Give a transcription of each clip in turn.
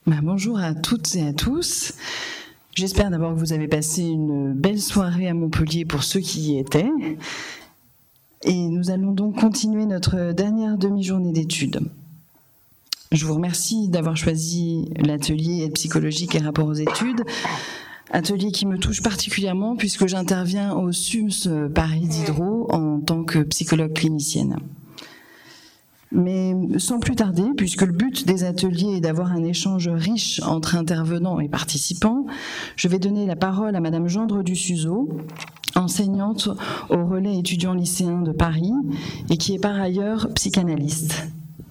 Bonjour à toutes et à tous. J'espère d'abord que vous avez passé une belle soirée à Montpellier pour ceux qui y étaient. Et nous allons donc continuer notre dernière demi-journée d'études. Je vous remercie d'avoir choisi l'atelier aide psychologique et rapport aux études, atelier qui me touche particulièrement puisque j'interviens au SUMS Paris Diderot en tant que psychologue clinicienne. Mais sans plus tarder, puisque le but des ateliers est d'avoir un échange riche entre intervenants et participants, je vais donner la parole à Madame Gendre Dussuzeau, enseignante au relais étudiants lycéens de Paris et qui est par ailleurs psychanalyste.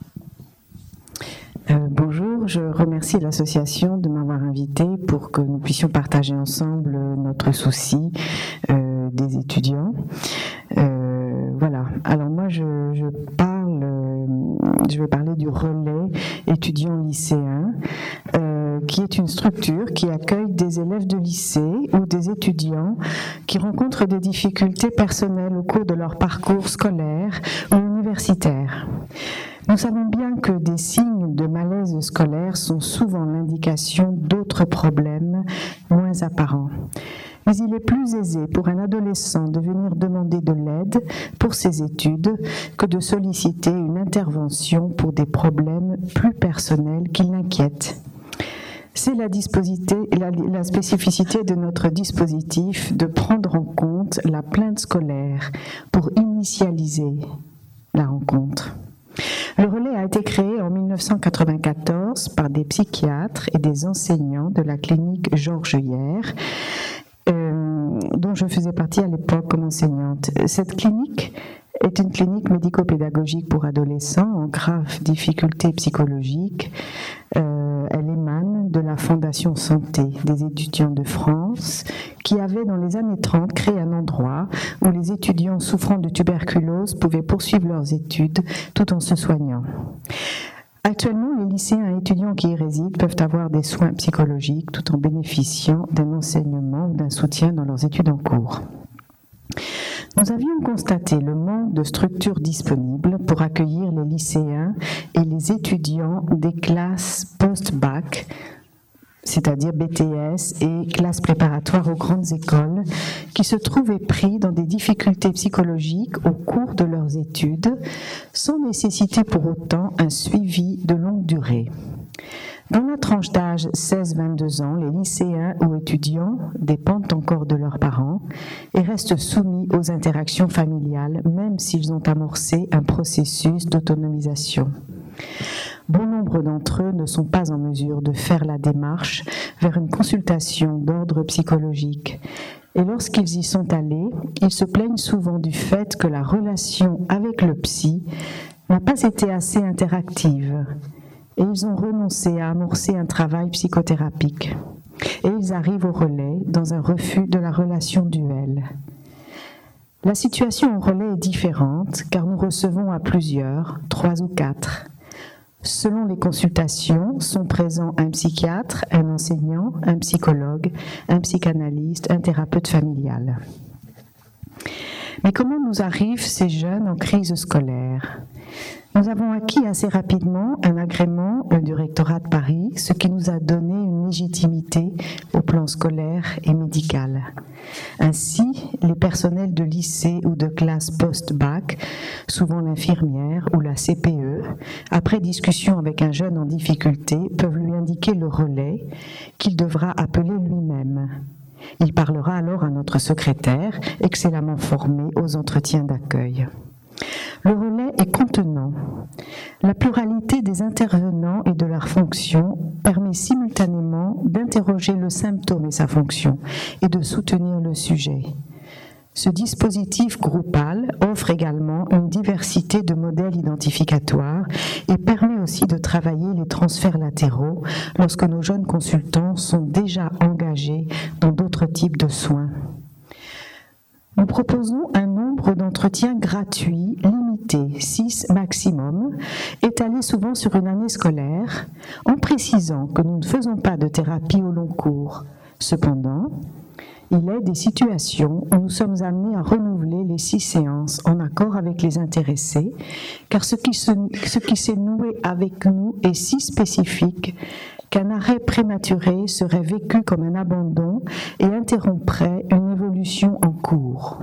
Bonjour, je remercie l'association de m'avoir invitée pour que nous puissions partager ensemble notre souci des étudiants. Voilà, alors moi je vais parler du relais étudiants lycéens, qui est une structure qui accueille des élèves de lycée ou des étudiants qui rencontrent des difficultés personnelles au cours de leur parcours scolaire ou universitaire. Nous savons bien que des signes de malaise scolaire sont souvent l'indication d'autres problèmes moins apparents. Mais il est plus aisé pour un adolescent de venir demander de l'aide pour ses études que de solliciter une intervention pour des problèmes plus personnels qui l'inquiètent. C'est la spécificité de notre dispositif de prendre en compte la plainte scolaire pour initialiser la rencontre. Le relais a été créé en 1994 par des psychiatres et des enseignants de la clinique Georges Hier, dont je faisais partie à l'époque comme enseignante. Cette clinique est une clinique médico-pédagogique pour adolescents en graves difficultés psychologiques. Elle émane de la Fondation Santé des étudiants de France, qui avait dans les années 30 créé un endroit où les étudiants souffrant de tuberculose pouvaient poursuivre leurs études tout en se soignant. Actuellement, les lycéens et étudiants qui y résident peuvent avoir des soins psychologiques tout en bénéficiant d'un enseignement ou d'un soutien dans leurs études en cours. Nous avions constaté le manque de structures disponibles pour accueillir les lycéens et les étudiants des classes post-bac, c'est-à-dire BTS et classes préparatoires aux grandes écoles, qui se trouvaient pris dans des difficultés psychologiques au cours de leurs études, sans nécessiter pour autant un suivi de longue durée. Dans la tranche d'âge 16-22 ans, les lycéens ou étudiants dépendent encore de leurs parents et restent soumis aux interactions familiales, même s'ils ont amorcé un processus d'autonomisation. Bon nombre d'entre eux ne sont pas en mesure de faire la démarche vers une consultation d'ordre psychologique. Et lorsqu'ils y sont allés, ils se plaignent souvent du fait que la relation avec le psy n'a pas été assez interactive. Et ils ont renoncé à amorcer un travail psychothérapique. Et ils arrivent au relais dans un refus de la relation duel. La situation au relais est différente car nous recevons à plusieurs, 3 ou 4. Selon les consultations, sont présents un psychiatre, un enseignant, un psychologue, un psychanalyste, un thérapeute familial. Mais comment nous arrivent ces jeunes en crise scolaire ? Nous avons acquis assez rapidement un agrément du rectorat de Paris, ce qui nous a donné une légitimité au plan scolaire et médical. Ainsi, les personnels de lycée ou de classe post-bac, souvent l'infirmière ou la CPE, après discussion avec un jeune en difficulté, peuvent lui indiquer le relais qu'il devra appeler lui-même. Il parlera alors à notre secrétaire, excellemment formé aux entretiens d'accueil. Le relais est contenant. La pluralité des intervenants et de leurs fonctions permet simultanément d'interroger le symptôme et sa fonction et de soutenir le sujet. Ce dispositif groupal offre également une diversité de modèles identificatoires et permet aussi de travailler les transferts latéraux lorsque nos jeunes consultants sont déjà engagés dans d'autres types de soins. Nous proposons un nombre d'entretiens gratuits, limité, 6 maximum, étalés souvent sur une année scolaire, en précisant que nous ne faisons pas de thérapie au long cours. Cependant, il est des situations où nous sommes amenés à renouveler les 6 séances en accord avec les intéressés, car ce qui s'est noué avec nous est si spécifique qu'un arrêt prématuré serait vécu comme un abandon et interromprait une évolution en cours.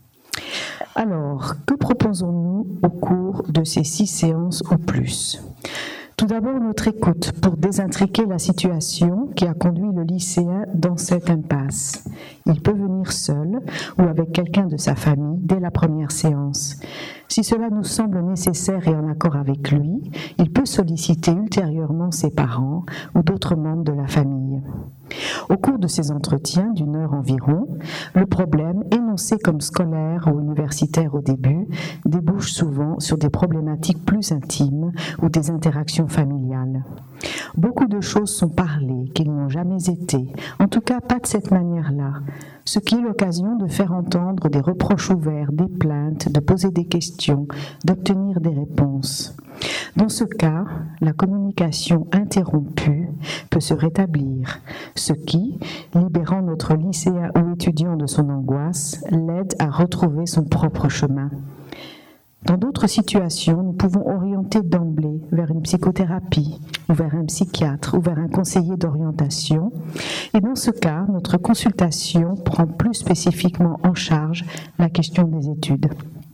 Alors, que proposons-nous au cours de ces 6 séances ou plus ? Tout d'abord, notre écoute pour désintriquer la situation qui a conduit le lycéen dans cette impasse. Il peut venir seul ou avec quelqu'un de sa famille dès la première séance. Si cela nous semble nécessaire et en accord avec lui, il peut solliciter ultérieurement ses parents ou d'autres membres de la famille. Au cours de ces entretiens d'une heure environ, le problème, énoncé comme scolaire ou universitaire au début, débouche souvent sur des problématiques plus intimes ou des interactions familiales. Beaucoup de choses sont parlées qu'ils n'ont jamais été, en tout cas pas de cette manière-là, ce qui est l'occasion de faire entendre des reproches ouverts, des plaintes, de poser des questions, d'obtenir des réponses. Dans ce cas, la communication interrompue peut se rétablir, ce qui, libérant notre lycéen ou étudiant de son angoisse, l'aide à retrouver son propre chemin. Dans d'autres situations, nous pouvons orienter d'emblée vers une psychothérapie, ou vers un psychiatre, ou vers un conseiller d'orientation. Et dans ce cas, notre consultation prend plus spécifiquement en charge la question des études.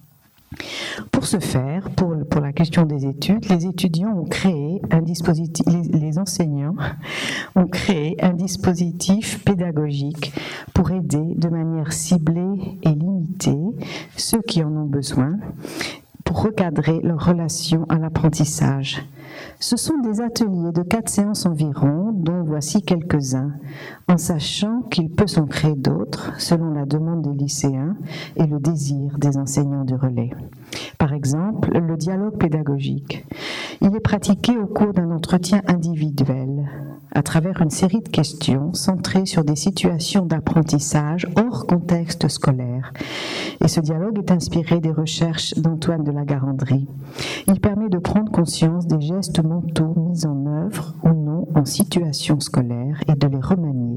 Pour ce faire, pour la question des études, les étudiants ont créé un dispositif, les enseignants ont créé un dispositif pédagogique pour aider de manière ciblée et limitée ceux qui en ont besoin, pour recadrer leur relation à l'apprentissage. Ce sont des ateliers de 4 séances environ, dont voici quelques-uns, en sachant qu'il peut s'en créer d'autres selon la demande des lycéens et le désir des enseignants du relais. Par exemple, le dialogue pédagogique. Il est pratiqué au cours d'un entretien individuel, à travers une série de questions centrées sur des situations d'apprentissage hors contexte scolaire. Et ce dialogue est inspiré des recherches d'Antoine de la Garandrie. Il permet de prendre conscience des gestes mentaux mis en œuvre ou non en situation scolaire et de les remanier.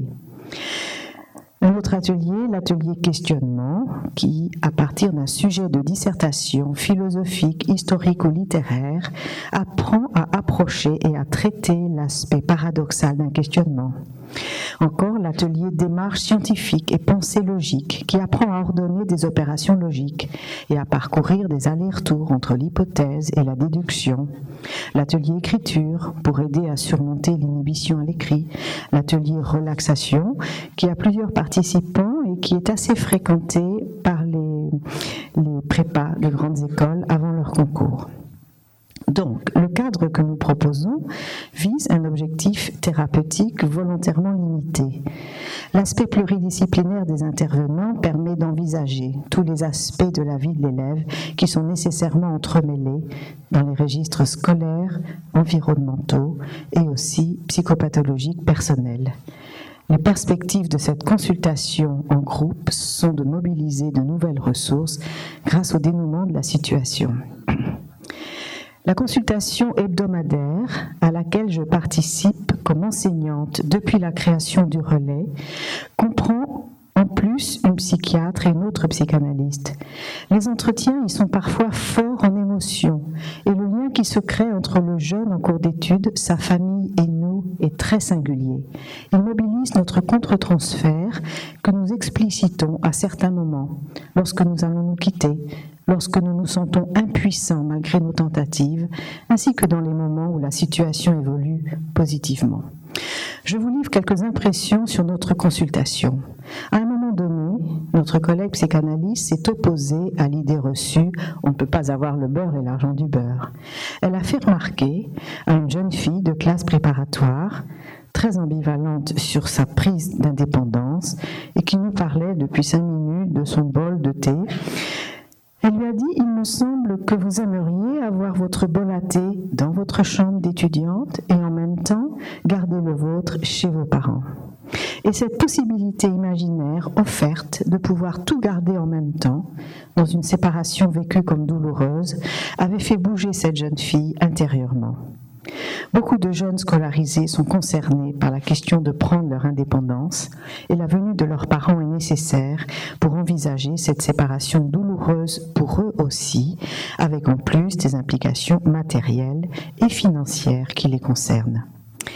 Un autre atelier, l'atelier questionnement, qui, à partir d'un sujet de dissertation philosophique, historique ou littéraire, apprend à approcher et à traiter l'aspect paradoxal d'un questionnement. Encore l'atelier démarche scientifique et pensée logique, qui apprend à ordonner des opérations logiques et à parcourir des allers-retours entre l'hypothèse et la déduction. L'atelier écriture, pour aider à surmonter l'inhibition à l'écrit. L'atelier relaxation, qui a plusieurs participants et qui est assez fréquenté par les prépas de grandes écoles avant leur concours. Donc, le cadre que nous proposons vise un objectif thérapeutique volontairement limité. L'aspect pluridisciplinaire des intervenants permet d'envisager tous les aspects de la vie de l'élève qui sont nécessairement entremêlés dans les registres scolaires, environnementaux et aussi psychopathologiques personnels. Les perspectives de cette consultation en groupe sont de mobiliser de nouvelles ressources grâce au dénouement de la situation. La consultation hebdomadaire, à laquelle je participe comme enseignante depuis la création du relais, comprend en plus une psychiatre et une autre psychanalyste. Les entretiens y sont parfois forts en émotion, et le lien qui se crée entre le jeune en cours d'études, sa famille et nous est très singulier. Il mobilise notre contre-transfert que nous explicitons à certains moments, lorsque nous allons nous quitter, lorsque nous nous sentons impuissants malgré nos tentatives, ainsi que dans les moments où la situation évolue positivement. Je vous livre quelques impressions sur notre consultation. À un moment donné, notre collègue psychanalyste s'est opposée à l'idée reçue « on ne peut pas avoir le beurre et l'argent du beurre ». Elle a fait remarquer à une jeune fille de classe préparatoire, très ambivalente sur sa prise d'indépendance et qui nous parlait depuis 5 minutes de son bol de thé. Elle lui a dit « Il me semble que vous aimeriez avoir votre bol à thé dans votre chambre d'étudiante et en même temps garder le vôtre chez vos parents. » Et cette possibilité imaginaire offerte de pouvoir tout garder en même temps, dans une séparation vécue comme douloureuse, avait fait bouger cette jeune fille intérieurement. Beaucoup de jeunes scolarisés sont concernés par la question de prendre leur indépendance et la venue de leurs parents est nécessaire pour envisager cette séparation douloureuse pour eux aussi, avec en plus des implications matérielles et financières qui les concernent.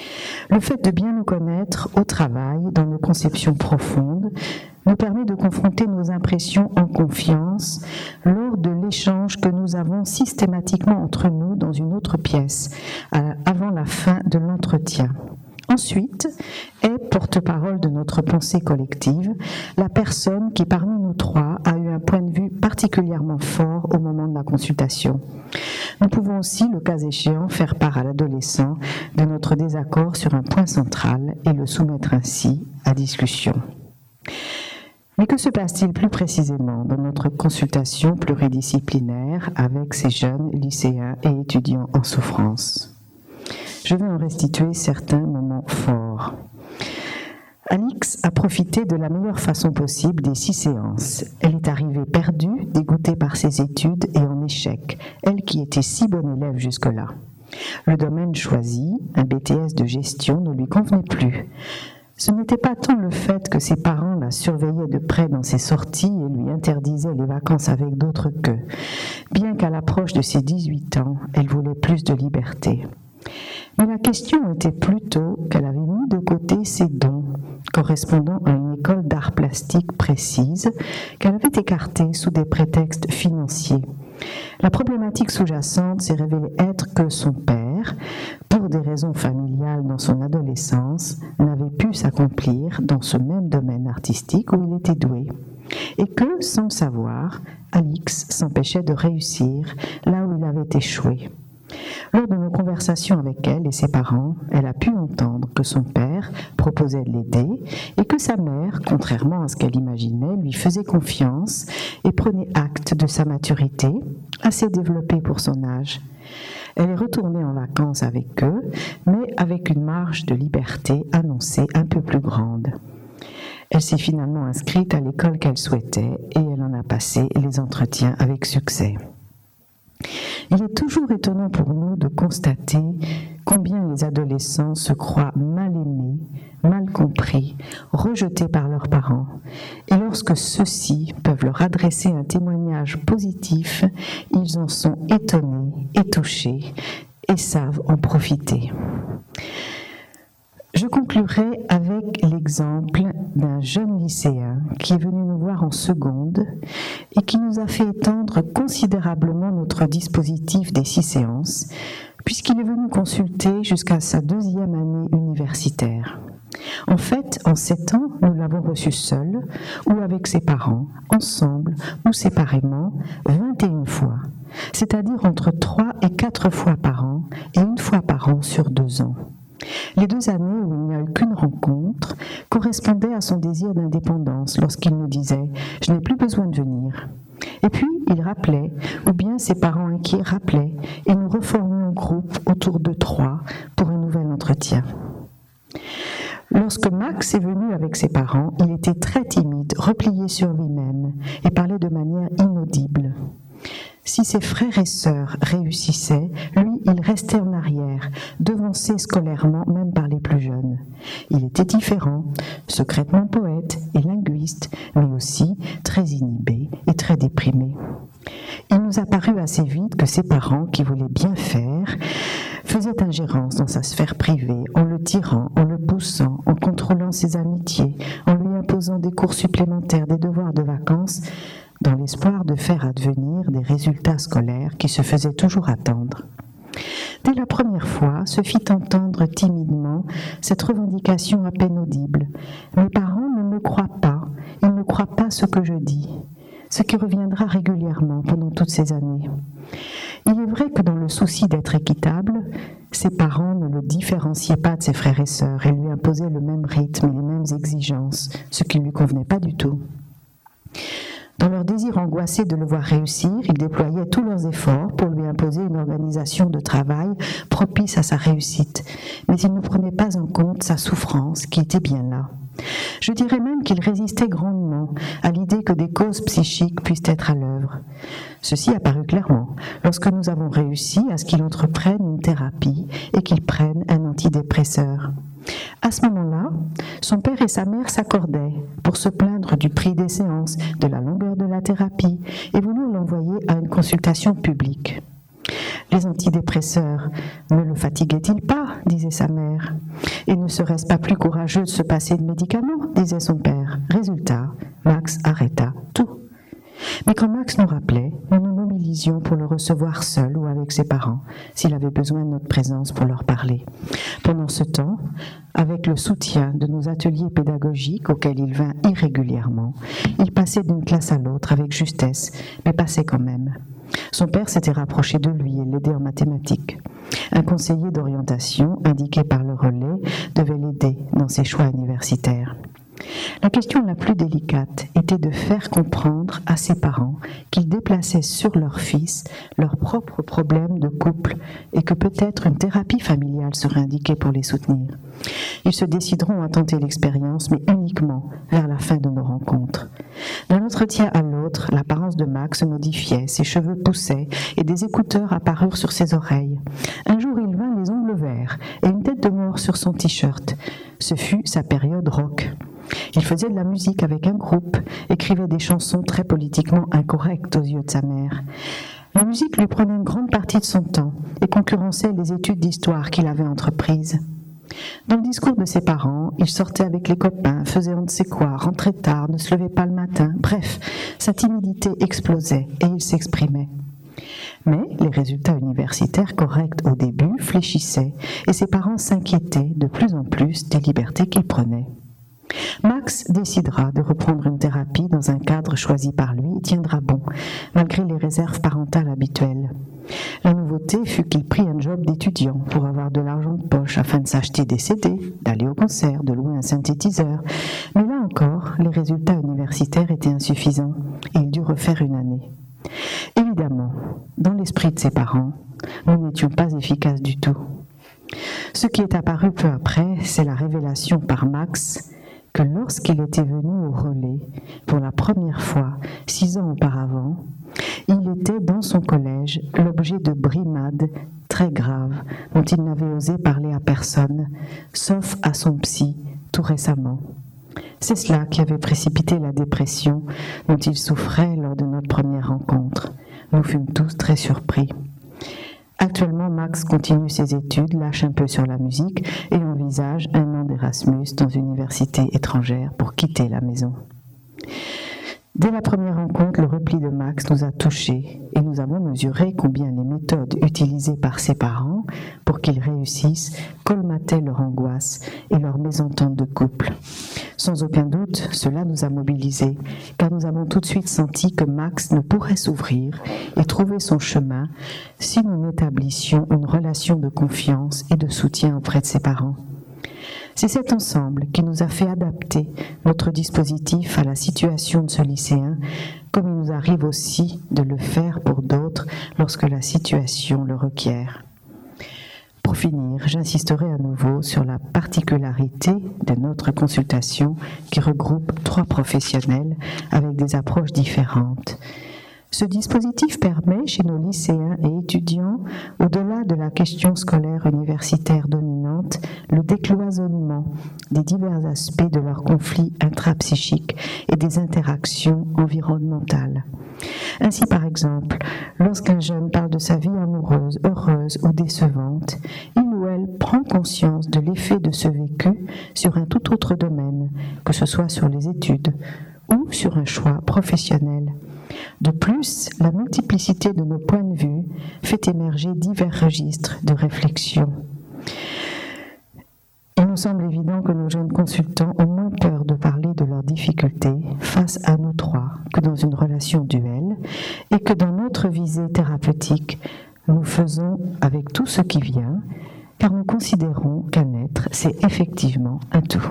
Le fait de bien nous connaître au travail, dans nos conceptions profondes, nous permet de confronter nos impressions en confiance lors de l'échange que nous avons systématiquement entre nous dans une autre pièce, avant la fin de l'entretien. Ensuite, est porte-parole de notre pensée collective, la personne qui parmi nous trois a eu un point de vue particulièrement fort au moment de la consultation. Nous pouvons aussi, le cas échéant, faire part à l'adolescent de notre désaccord sur un point central et le soumettre ainsi à discussion. Mais que se passe-t-il plus précisément dans notre consultation pluridisciplinaire avec ces jeunes lycéens et étudiants en souffrance ? Je vais en restituer certains moments forts. Alix a profité de la meilleure façon possible des 6 séances. Elle est arrivée perdue, dégoûtée par ses études et en échec, elle qui était si bonne élève jusque-là. Le domaine choisi, un BTS de gestion, ne lui convenait plus. Ce n'était pas tant le fait que ses parents la surveillaient de près dans ses sorties et lui interdisaient les vacances avec d'autres qu'eux, bien qu'à l'approche de ses 18 ans, elle voulait plus de liberté. Mais la question était plutôt qu'elle avait mis de côté ses dons, correspondant à une école d'art plastique précise, qu'elle avait écartée sous des prétextes financiers. La problématique sous-jacente s'est révélée être que son père, pour des raisons familiales dans son adolescence, n'avait pu s'accomplir dans ce même domaine artistique où il était doué. Et que, sans le savoir, Alix s'empêchait de réussir là où il avait échoué. Lors de nos conversations avec elle et ses parents, elle a pu entendre que son père proposait de l'aider et que sa mère, contrairement à ce qu'elle imaginait, lui faisait confiance et prenait acte de sa maturité, assez développée pour son âge. Elle est retournée en vacances avec eux, mais avec une marge de liberté annoncée un peu plus grande. Elle s'est finalement inscrite à l'école qu'elle souhaitait et elle en a passé les entretiens avec succès. Il est toujours étonnant pour nous de constater combien les adolescents se croient mal aimés, mal compris, rejetés par leurs parents. Et lorsque ceux-ci peuvent leur adresser un témoignage positif, ils en sont étonnés et touchés et savent en profiter. Je conclurai avec l'exemple d'un jeune lycéen qui est venu nous voir en seconde et qui nous a fait étendre considérablement notre dispositif des 6 séances, puisqu'il est venu consulter jusqu'à sa 2e année universitaire. En fait, en 7 ans, nous l'avons reçu seul ou avec ses parents, ensemble ou séparément, 21 fois, c'est-à-dire entre 3 et 4 fois par an et 1 fois par an sur 2 ans. Les 2 années où il n'y a eu qu'une rencontre correspondaient à son désir d'indépendance lorsqu'il nous disait « je n'ai plus besoin de venir ». Et puis il rappelait, ou bien ses parents inquiets rappelaient, et nous reformions groupe autour de 3 pour un nouvel entretien. Lorsque Max est venu avec ses parents, il était très timide, replié sur lui-même et parlait de manière inaudible. Si ses frères et sœurs réussissaient, lui, il restait en arrière, devancé scolairement même par les plus jeunes. Il était différent, secrètement poète et linguiste, mais aussi très inhibé et très déprimé. Il nous a paru assez vite que ses parents, qui voulaient bien faire, faisaient ingérence dans sa sphère privée, en le tirant, en le poussant, en contrôlant ses amitiés, en lui imposant des cours supplémentaires, des devoirs de vacances, dans l'espoir de faire advenir des résultats scolaires qui se faisaient toujours attendre. Dès la première fois, se fit entendre timidement cette revendication à peine audible. « Mes parents ne me croient pas, ils ne croient pas ce que je dis », ce qui reviendra régulièrement pendant toutes ces années. Il est vrai que dans le souci d'être équitable, ses parents ne le différenciaient pas de ses frères et sœurs et lui imposaient le même rythme et les mêmes exigences, ce qui ne lui convenait pas du tout. Dans leur désir angoissé de le voir réussir, ils déployaient tous leurs efforts pour lui imposer une organisation de travail propice à sa réussite. Mais ils ne prenaient pas en compte sa souffrance qui était bien là. Je dirais même qu'ils résistaient grandement à l'idée que des causes psychiques puissent être à l'œuvre. Ceci a paru clairement lorsque nous avons réussi à ce qu'il entreprenne une thérapie et qu'il prenne un antidépresseur. À ce moment-là, son père et sa mère s'accordaient pour se plaindre du prix des séances, de la longueur de la thérapie et voulurent l'envoyer à une consultation publique. Les antidépresseurs ne le fatiguaient-ils pas ? disait sa mère. Et ne serait-ce pas plus courageux de se passer de médicaments, disait son père. Résultat, Max arrêta tout. Mais quand Max nous rappelait, nous nous mobilisions pour le recevoir seul ou avec ses parents, s'il avait besoin de notre présence pour leur parler. Pendant ce temps, avec le soutien de nos ateliers pédagogiques auxquels il vint irrégulièrement, il passait d'une classe à l'autre avec justesse, mais passait quand même. Son père s'était rapproché de lui et l'aidait en mathématiques. Un conseiller d'orientation, indiqué par le relais, devait l'aider dans ses choix universitaires. La question la plus délicate était de faire comprendre à ses parents qu'ils déplaçaient sur leur fils leurs propres problèmes de couple et que peut-être une thérapie familiale serait indiquée pour les soutenir. Ils se décideront à tenter l'expérience, mais uniquement vers la fin de nos rencontres. D'un entretien à l'autre, l'apparence de Max se modifiait, ses cheveux poussaient et des écouteurs apparurent sur ses oreilles. Un jour, il vint les ongles verts et une tête de mort sur son t-shirt. Ce fut sa période rock. Il faisait de la musique avec un groupe, écrivait des chansons très politiquement incorrectes aux yeux de sa mère. La musique lui prenait une grande partie de son temps et concurrençait les études d'histoire qu'il avait entreprises. Dans le discours de ses parents, il sortait avec les copains, faisait on ne sait quoi, rentrait tard, ne se levait pas le matin. Bref, sa timidité explosait et il s'exprimait. Mais les résultats universitaires corrects au début fléchissaient et ses parents s'inquiétaient de plus en plus des libertés qu'il prenait. Max décidera de reprendre une thérapie dans un cadre choisi par lui et tiendra bon, malgré les réserves parentales habituelles. La nouveauté fut qu'il prit un job d'étudiant pour avoir de l'argent de poche afin de s'acheter des CD, d'aller au concert, de louer un synthétiseur. Mais là encore, les résultats universitaires étaient insuffisants et il dut refaire une année. Évidemment, dans l'esprit de ses parents, nous n'étions pas efficaces du tout. Ce qui est apparu peu après, c'est la révélation par Max que lorsqu'il était venu au relais pour la première fois 6 ans auparavant, il était dans son collège l'objet de brimades très graves dont il n'avait osé parler à personne, sauf à son psy tout récemment. C'est cela qui avait précipité la dépression dont il souffrait lors de notre première rencontre. Nous fûmes tous très surpris. Actuellement, Max continue ses études, lâche un peu sur la musique et envisage un an d'Erasmus dans une université étrangère pour quitter la maison. Dès la première rencontre, le repli de Max nous a touchés et nous avons mesuré combien les méthodes utilisées par ses parents pour qu'ils réussissent colmataient leur angoisse et leur mésentente de couple. Sans aucun doute, cela nous a mobilisés, car nous avons tout de suite senti que Max ne pourrait s'ouvrir et trouver son chemin si nous n'établissions une relation de confiance et de soutien auprès de ses parents. C'est cet ensemble qui nous a fait adapter notre dispositif à la situation de ce lycéen, comme il nous arrive aussi de le faire pour d'autres lorsque la situation le requiert. Pour finir, j'insisterai à nouveau sur la particularité de notre consultation qui regroupe 3 professionnels avec des approches différentes. Ce dispositif permet, chez nos lycéens et étudiants, au-delà de la question scolaire universitaire dominante, le décloisonnement des divers aspects de leurs conflits intrapsychiques et des interactions environnementales. Ainsi, par exemple, lorsqu'un jeune parle de sa vie amoureuse, heureuse ou décevante, il ou elle prend conscience de l'effet de ce vécu sur un tout autre domaine, que ce soit sur les études ou sur un choix professionnel. De plus, la multiplicité de nos points de vue fait émerger divers registres de réflexion. Il nous semble évident que nos jeunes consultants ont moins peur de parler de leurs difficultés face à nous 3 que dans une relation duel et que dans notre visée thérapeutique, nous faisons avec tout ce qui vient, car nous considérons qu'un être, c'est effectivement un tout.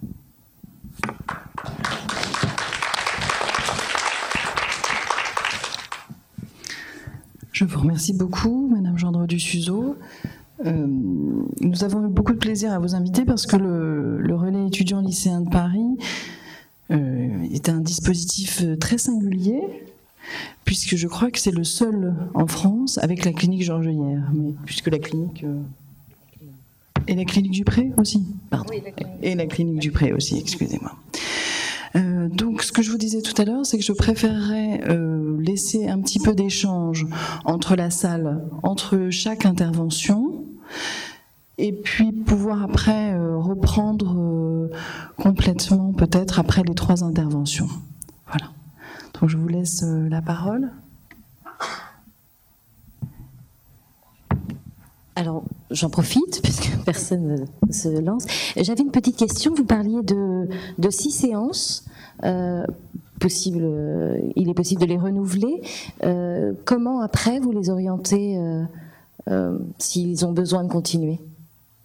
Je vous remercie beaucoup, Madame Gendre du Suzeau. Nous avons eu beaucoup de plaisir à vous inviter parce que le relais étudiant lycéen de Paris est un dispositif très singulier, puisque je crois que c'est le seul en France avec la clinique Georgelière, mais puisque la clinique... Et la clinique Dupré aussi, pardon. Oui, et la clinique Dupré aussi, excusez-moi. Donc ce que je vous disais tout à l'heure, c'est que je préférerais laisser un petit peu d'échange entre la salle, entre chaque intervention, et puis pouvoir après reprendre complètement peut-être après les 3 interventions. Voilà. Donc je vous laisse la parole. Alors, j'en profite, puisque personne ne se lance. J'avais une petite question. Vous parliez de 6 séances. Il est possible de les renouveler. Comment, après, vous les orientez s'ils ont besoin de continuer ailleurs ?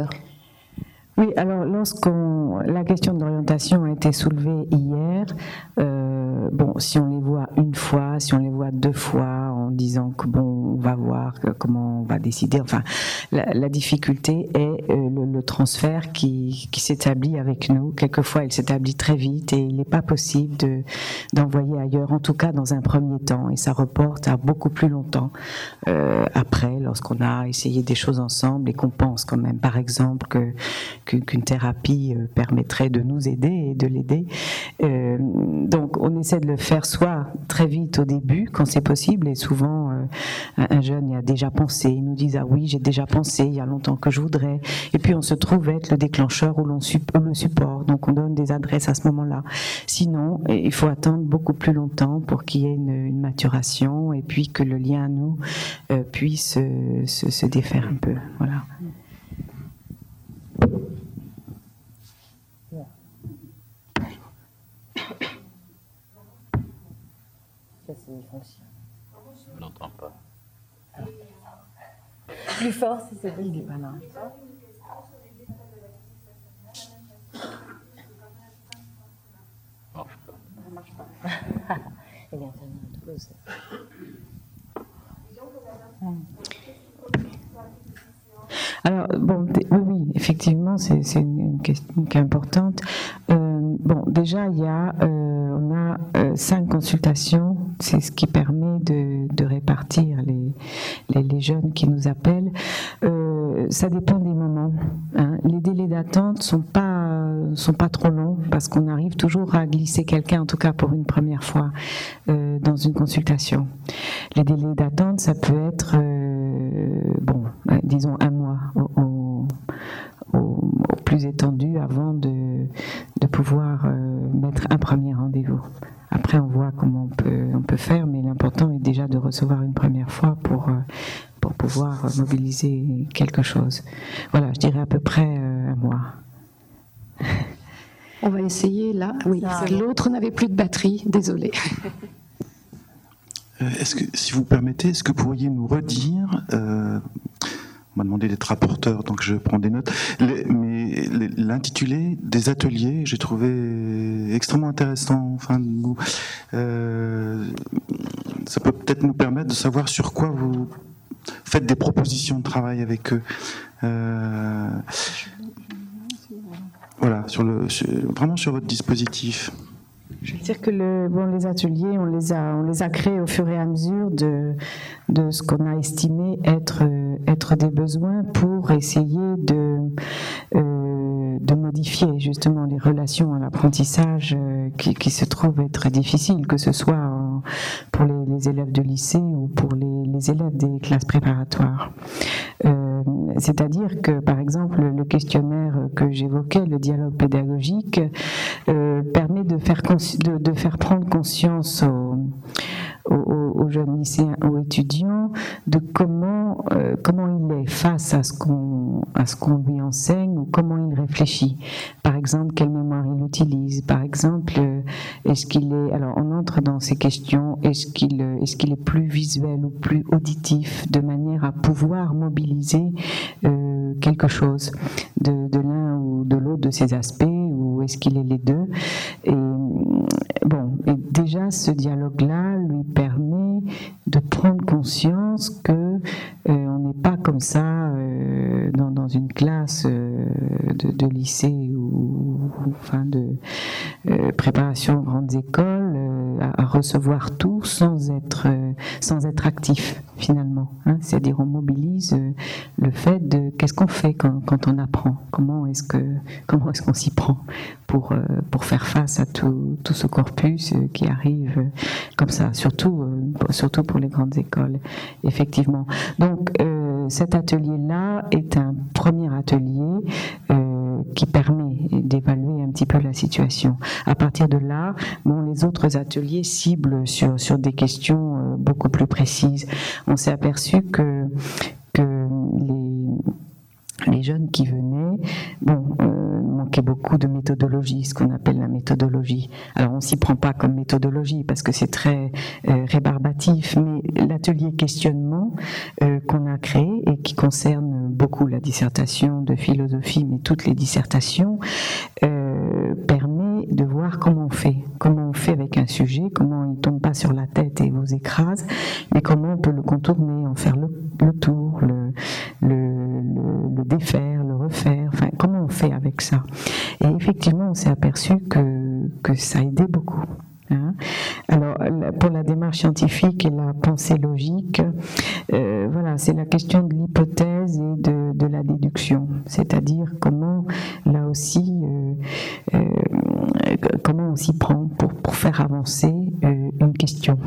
Oui, alors la question de l'orientation a été soulevée hier, si on les voit une fois, si on les voit 2 fois, en disant que on va voir comment on va décider. Enfin, la difficulté est le transfert qui s'établit avec nous. Quelquefois, il s'établit très vite et il n'est pas possible d'envoyer ailleurs, en tout cas dans un premier temps. Et ça reporte à beaucoup plus longtemps après, lorsqu'on a essayé des choses ensemble et qu'on pense quand même, par exemple, qu'une thérapie permettrait de nous aider et de l'aider. Donc on essaie de le faire soit très vite au début, quand c'est possible, et souvent un jeune y a déjà pensé, il nous dit « Ah oui, j'ai déjà pensé, il y a longtemps que je voudrais », et puis on se trouve être le déclencheur ou le support, donc on donne des adresses à ce moment-là. Sinon, il faut attendre beaucoup plus longtemps pour qu'il y ait une maturation, et puis que le lien à nous puisse se défaire un peu. Voilà. Je n'entends pas. Plus fort, si c'est Il est pas là. Ça marche pas. Il y a un à Toulouse. Alors, oui, effectivement, c'est une question qui est importante. Déjà, on a 5 consultations, c'est ce qui permet de répartir les jeunes qui nous appellent. Ça dépend des moments. Hein. Les délais d'attente sont pas trop longs parce qu'on arrive toujours à glisser quelqu'un, en tout cas pour une première fois, dans une consultation. Les délais d'attente, ça peut être, disons 1 mois au plus étendu avant de pouvoir mettre un premier rendez-vous. Après, on voit comment on peut faire, mais l'important est déjà de recevoir une première fois pour pouvoir mobiliser quelque chose. Voilà, je dirais à peu près 1 mois. On va essayer là. Oui, l'autre n'avait plus de batterie, désolé. Si vous permettez, est-ce que vous pourriez nous redire, on m'a demandé d'être rapporteur, donc je prends des notes, mais l'intitulé des ateliers, j'ai trouvé extrêmement intéressant. Enfin, ça peut peut-être nous permettre de savoir sur quoi vous faites des propositions de travail avec eux. Voilà, vraiment sur votre dispositif. Je veux dire que les ateliers, on les a créés au fur et à mesure de ce qu'on a estimé être des besoins pour essayer de modifier justement les relations à l'apprentissage qui se trouvent être difficiles, que ce soit pour les élèves de lycée ou pour les élèves des classes préparatoires. C'est-à-dire que, par exemple, le questionnaire que j'évoquais, le dialogue pédagogique, permet de faire prendre conscience aux jeunes lycéens, aux étudiants, de comment il est face à ce qu'on lui enseigne ou comment il réfléchit. Par exemple, quelle mémoire il utilise. Par exemple, alors on entre dans ces questions, est-ce qu'il est plus visuel ou plus auditif, de manière à pouvoir mobiliser quelque chose de l'un ou de l'autre de ces aspects, ou est-ce qu'il est les deux. Et déjà ce dialogue-là lui permet de prendre conscience que on n'est pas comme ça dans une classe de lycée ou enfin de préparation aux grandes écoles à recevoir tout sans être actif finalement. Hein. C'est-à-dire on mobilise le fait de qu'est-ce qu'on fait quand on apprend, comment est-ce qu'on s'y prend pour faire face à tout ce corpus qui arrive comme ça, surtout pour les grandes écoles, effectivement. Donc cet atelier-là est un premier atelier qui permet d'évaluer un petit peu la situation. À partir de là, les autres ateliers ciblent sur des questions beaucoup plus précises. On s'est aperçu que les jeunes qui venaient, manquaient beaucoup de méthodologie, ce qu'on appelle la méthodologie. Alors on s'y prend pas comme méthodologie parce que c'est très rébarbatif, mais l'atelier questionnement qu'on a créé et qui concerne beaucoup la dissertation de philosophie, mais toutes les dissertations, permet de voir comment on fait avec un sujet, comment il ne tombe pas sur la tête et vous écrase, mais comment on peut le contourner, en faire le tour, le défaire, le refaire, enfin comment on fait avec ça. Et effectivement, on s'est aperçu que ça aidait beaucoup. Alors, pour la démarche scientifique et la pensée logique, c'est la question de l'hypothèse et de la déduction, c'est-à-dire comment, là aussi, comment on s'y prend pour faire avancer une question.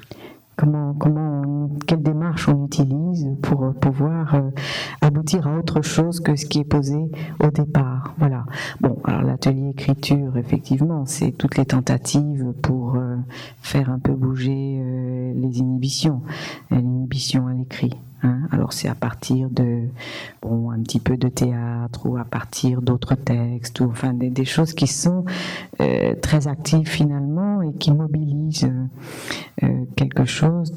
Quelle démarche on utilise pour pouvoir aboutir à autre chose que ce qui est posé au départ. Voilà. Alors l'atelier écriture, effectivement, c'est toutes les tentatives pour faire un peu bouger les inhibitions, l'inhibition à l'écrit. Alors c'est à partir de un petit peu de théâtre ou à partir d'autres textes, ou enfin des choses qui sont très actives finalement et qui mobilisent quelque chose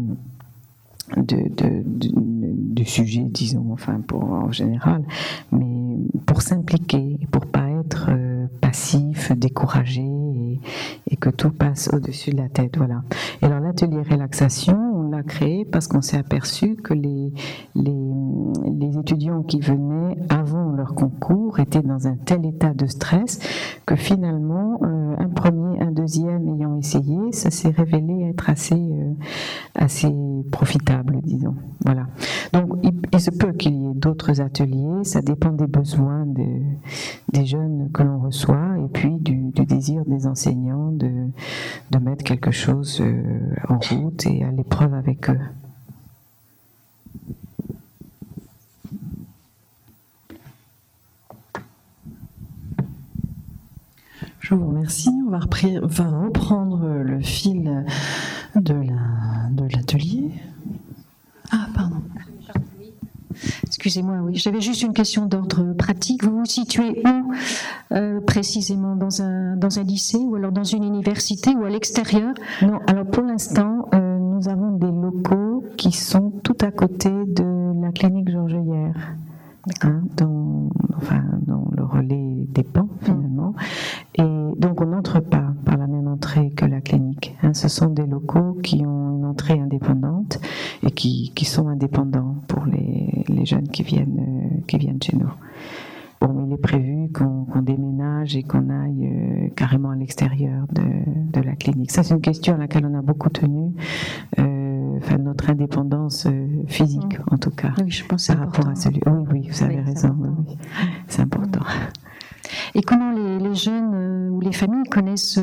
du sujet, disons, en général, mais pour s'impliquer, pour pas être passif, découragé et que tout passe au-dessus de la tête, voilà. Et alors l'atelier relaxation, on l'a créé parce qu'on s'est aperçu que les étudiants qui venaient avant leur concours étaient dans un tel état de stress que finalement un premier, un deuxième ayant essayé, ça s'est révélé être assez profitable, disons. Voilà. Donc il se peut qu'il y ait d'autres ateliers, ça dépend des besoins des jeunes que l'on reçoit et puis du désir des enseignants de mettre quelque chose en route et à l'épreuve avec eux. Je vous remercie. On va reprendre le fil de l'atelier. Ah, pardon. Excusez-moi, oui. J'avais juste une question d'ordre pratique. Vous vous situez où précisément, dans un lycée ou alors dans une université ou à l'extérieur? Non, alors pour l'instant, nous avons des locaux qui sont tout à côté de la clinique Georgelière. Dans le relais des Pans finalement, et donc on n'entre pas par la même entrée que la clinique. Ce sont des locaux qui ont une entrée indépendante et qui sont indépendants pour les jeunes qui viennent chez nous. Il est prévu qu'on déménage et qu'on aille carrément à l'extérieur de la clinique. Ça, c'est une question à laquelle on a beaucoup tenu. Notre indépendance physique, en tout cas, oui, je pense par rapport à celui. Oui, vous avez raison. Oui. C'est important. Et comment les jeunes ou les familles connaissent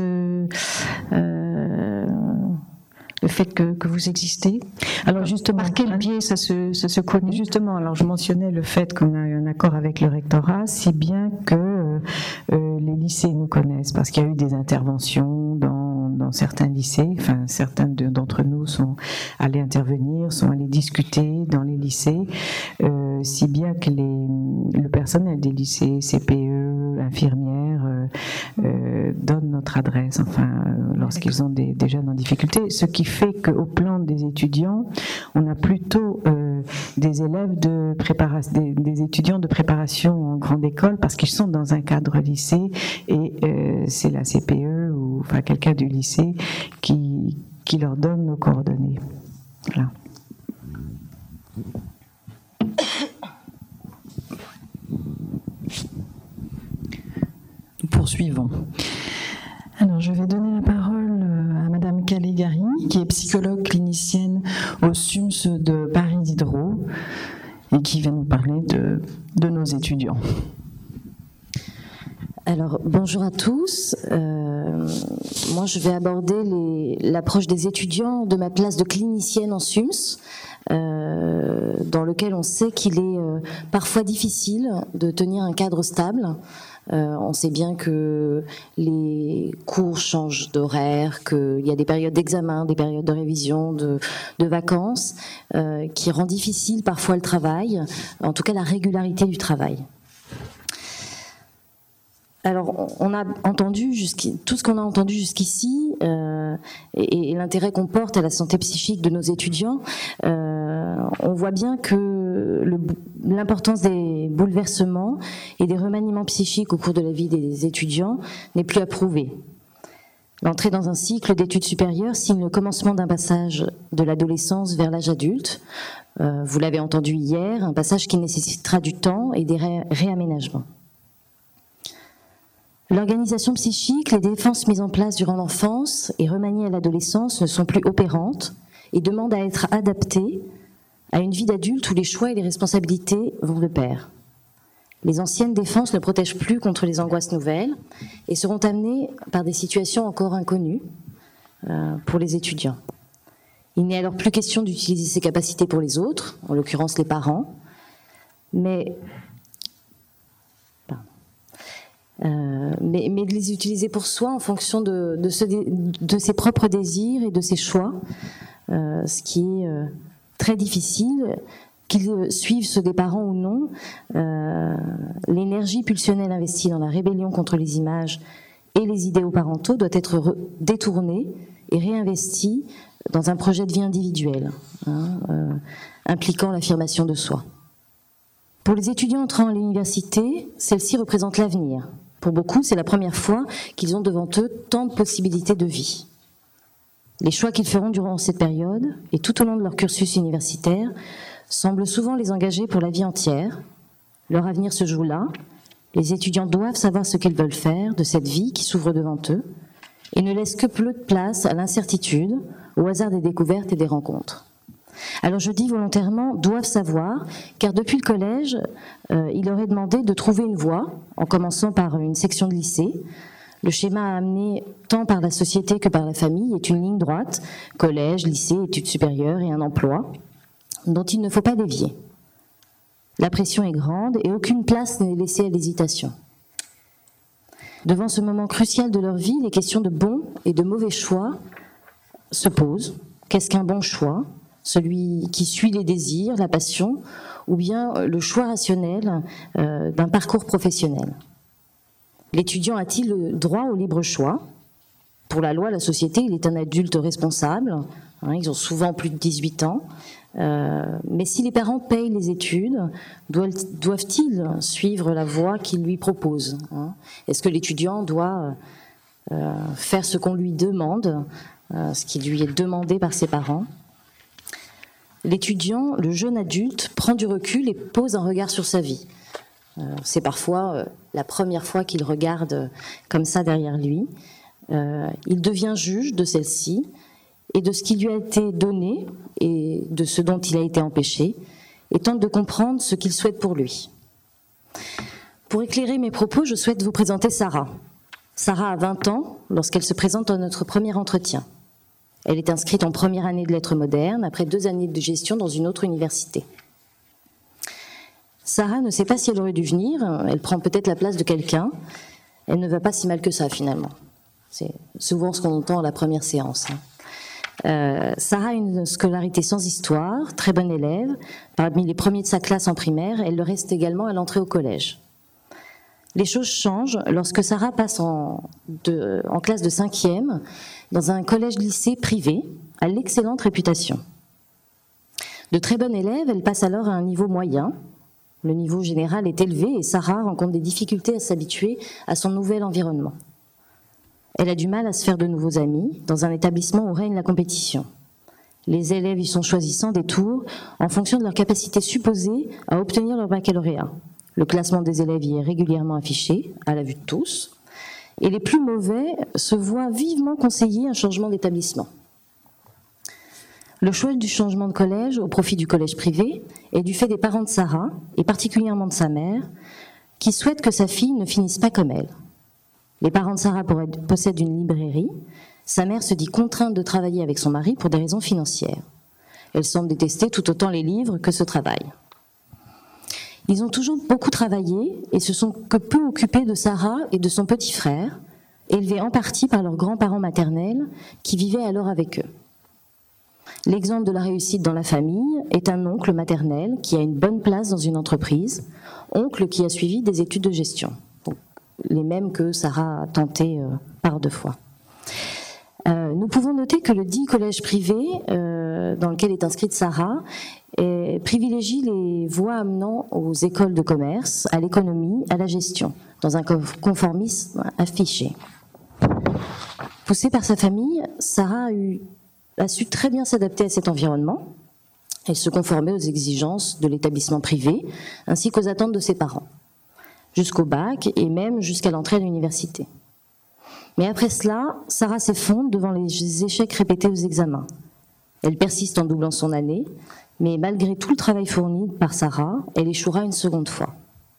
le fait que vous existez? Alors justement, par quel biais ça se connaît? Justement, alors je mentionnais le fait qu'on a un accord avec le rectorat, si bien que les lycées nous connaissent, parce qu'il y a eu des interventions dans certains lycées, certains d'entre nous sont allés intervenir, sont allés discuter dans les lycées, si bien que le personnel des lycées, CPE, infirmières, donnent notre adresse, lorsqu'ils ont des jeunes en difficulté, ce qui fait qu'au plan des étudiants, on a plutôt des élèves des étudiants de préparation en grande école, parce qu'ils sont dans un cadre lycée et c'est la CPE ou quelqu'un du lycée qui leur donne nos coordonnées. Voilà. Nous poursuivons. Alors, je vais donner la parole à Madame Calégari, qui est psychologue clinicienne au SUMS de Paris Diderot et qui va nous parler de nos étudiants. Alors, bonjour à tous. Moi, je vais aborder l'approche des étudiants de ma place de clinicienne en SUMS. dans lequel on sait qu'il est parfois difficile de tenir un cadre stable. On sait bien que les cours changent d'horaire, qu'il y a des périodes d'examen, des périodes de révision, de vacances, qui rend difficile parfois le travail, en tout cas la régularité du travail. Alors, on a entendu tout ce qu'on a entendu jusqu'ici et l'intérêt qu'on porte à la santé psychique de nos étudiants. On voit bien que l'importance des bouleversements et des remaniements psychiques au cours de la vie des étudiants n'est plus à prouver. L'entrée dans un cycle d'études supérieures signe le commencement d'un passage de l'adolescence vers l'âge adulte. Vous l'avez entendu hier, un passage qui nécessitera du temps et des réaménagements. L'organisation psychique, les défenses mises en place durant l'enfance et remaniées à l'adolescence ne sont plus opérantes et demandent à être adaptées à une vie d'adulte où les choix et les responsabilités vont de pair. Les anciennes défenses ne protègent plus contre les angoisses nouvelles et seront amenées par des situations encore inconnues pour les étudiants. Il n'est alors plus question d'utiliser ces capacités pour les autres, en l'occurrence les parents, mais de les utiliser pour soi en fonction de ses propres désirs et de ses choix, ce qui est très difficile, qu'ils suivent ceux des parents ou non. L'énergie pulsionnelle investie dans la rébellion contre les images et les idéaux parentaux doit être détournée et réinvestie dans un projet de vie individuel, impliquant l'affirmation de soi. Pour les étudiants entrant à l'université, celle-ci représente l'avenir. Pour beaucoup, c'est la première fois qu'ils ont devant eux tant de possibilités de vie. Les choix qu'ils feront durant cette période et tout au long de leur cursus universitaire semblent souvent les engager pour la vie entière. Leur avenir se joue là. Les étudiants doivent savoir ce qu'ils veulent faire de cette vie qui s'ouvre devant eux et ne laissent que peu de place à l'incertitude, au hasard des découvertes et des rencontres. Alors je dis volontairement « doivent savoir » car depuis le collège, il leur est demandé de trouver une voie, en commençant par une section de lycée. Le schéma amené tant par la société que par la famille est une ligne droite, collège, lycée, études supérieures et un emploi, dont il ne faut pas dévier. La pression est grande et aucune place n'est laissée à l'hésitation. Devant ce moment crucial de leur vie, les questions de bons et de mauvais choix se posent. Qu'est-ce qu'un bon choix ? Celui qui suit les désirs, la passion, ou bien le choix rationnel d'un parcours professionnel. L'étudiant a-t-il le droit au libre choix ? Pour la loi, la société, il est un adulte responsable, ils ont souvent plus de 18 ans, mais si les parents payent les études, doivent-ils suivre la voie qu'ils lui proposent ? Est-ce que l'étudiant doit faire ce qu'on lui demande, ce qui lui est demandé par ses parents ? L'étudiant, le jeune adulte, prend du recul et pose un regard sur sa vie. C'est parfois la première fois qu'il regarde comme ça derrière lui. Il devient juge de celle-ci et de ce qui lui a été donné et de ce dont il a été empêché et tente de comprendre ce qu'il souhaite pour lui. Pour éclairer mes propos, je souhaite vous présenter Sarah. Sarah a 20 ans lorsqu'elle se présente à notre premier entretien. Elle est inscrite en première année de lettres modernes, après 2 années de gestion dans une autre université. Sarah ne sait pas si elle aurait dû venir, elle prend peut-être la place de quelqu'un. Elle ne va pas si mal que ça finalement. C'est souvent ce qu'on entend à la première séance. Sarah a une scolarité sans histoire, très bonne élève, parmi les premiers de sa classe en primaire, elle le reste également à l'entrée au collège. Les choses changent lorsque Sarah passe en classe de 5e dans un collège-lycée privé à l'excellente réputation. De très bonne élève, elle passe alors à un niveau moyen. Le niveau général est élevé et Sarah rencontre des difficultés à s'habituer à son nouvel environnement. Elle a du mal à se faire de nouveaux amis dans un établissement où règne la compétition. Les élèves y sont choisissants des tours en fonction de leur capacité supposée à obtenir leur baccalauréat. Le classement des élèves y est régulièrement affiché, à la vue de tous, et les plus mauvais se voient vivement conseiller un changement d'établissement. Le choix du changement de collège au profit du collège privé est du fait des parents de Sarah, et particulièrement de sa mère, qui souhaitent que sa fille ne finisse pas comme elle. Les parents de Sarah possèdent une librairie. Sa mère se dit contrainte de travailler avec son mari pour des raisons financières. Elle semble détester tout autant les livres que ce travail. Ils ont toujours beaucoup travaillé et se sont que peu occupés de Sarah et de son petit frère, élevés en partie par leurs grands-parents maternels qui vivaient alors avec eux. L'exemple de la réussite dans la famille est un oncle maternel qui a une bonne place dans une entreprise, oncle qui a suivi des études de gestion, donc les mêmes que Sarah a tenté par 2 fois. Nous pouvons noter que le dit collège privé dans lequel est inscrite Sarah privilégie les voies amenant aux écoles de commerce, à l'économie, à la gestion, dans un conformisme affiché. Poussée par sa famille, Sarah a su très bien s'adapter à cet environnement. Elle se conformait aux exigences de l'établissement privé, ainsi qu'aux attentes de ses parents, jusqu'au bac et même jusqu'à l'entrée à l'université. Mais après cela, Sarah s'effondre devant les échecs répétés aux examens. Elle persiste en doublant son année, mais malgré tout le travail fourni par Sarah, elle échouera une seconde fois.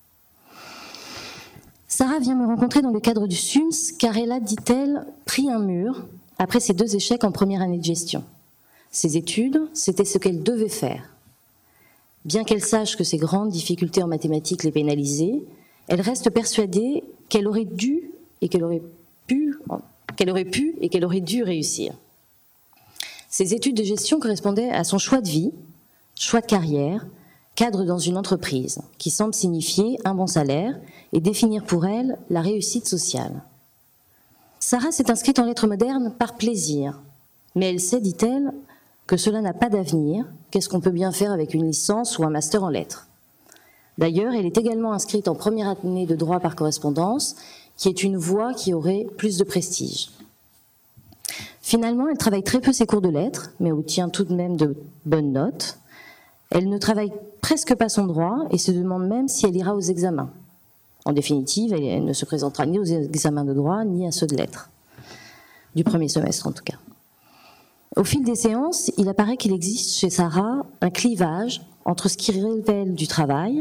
Sarah vient me rencontrer dans le cadre du SUMS, car elle a, dit-elle, pris un mur après ses 2 échecs en première année de gestion. Ses études, c'était ce qu'elle devait faire. Bien qu'elle sache que ses grandes difficultés en mathématiques les pénalisaient, elle reste persuadée qu'elle aurait dû et qu'elle aurait pu et qu'elle aurait dû réussir. Ses études de gestion correspondaient à son choix de vie, choix de carrière, cadre dans une entreprise, qui semble signifier un bon salaire et définir pour elle la réussite sociale. Sarah s'est inscrite en lettres modernes par plaisir, mais elle sait, dit-elle, que cela n'a pas d'avenir, qu'est-ce qu'on peut bien faire avec une licence ou un master en lettres. D'ailleurs, elle est également inscrite en première année de droit par correspondance, qui est une voie qui aurait plus de prestige. Finalement, elle travaille très peu ses cours de lettres, mais obtient tout de même de bonnes notes. Elle ne travaille presque pas son droit et se demande même si elle ira aux examens. En définitive, elle ne se présentera ni aux examens de droit, ni à ceux de lettres, du premier semestre en tout cas. Au fil des séances, il apparaît qu'il existe chez Sarah un clivage entre ce qui relève du travail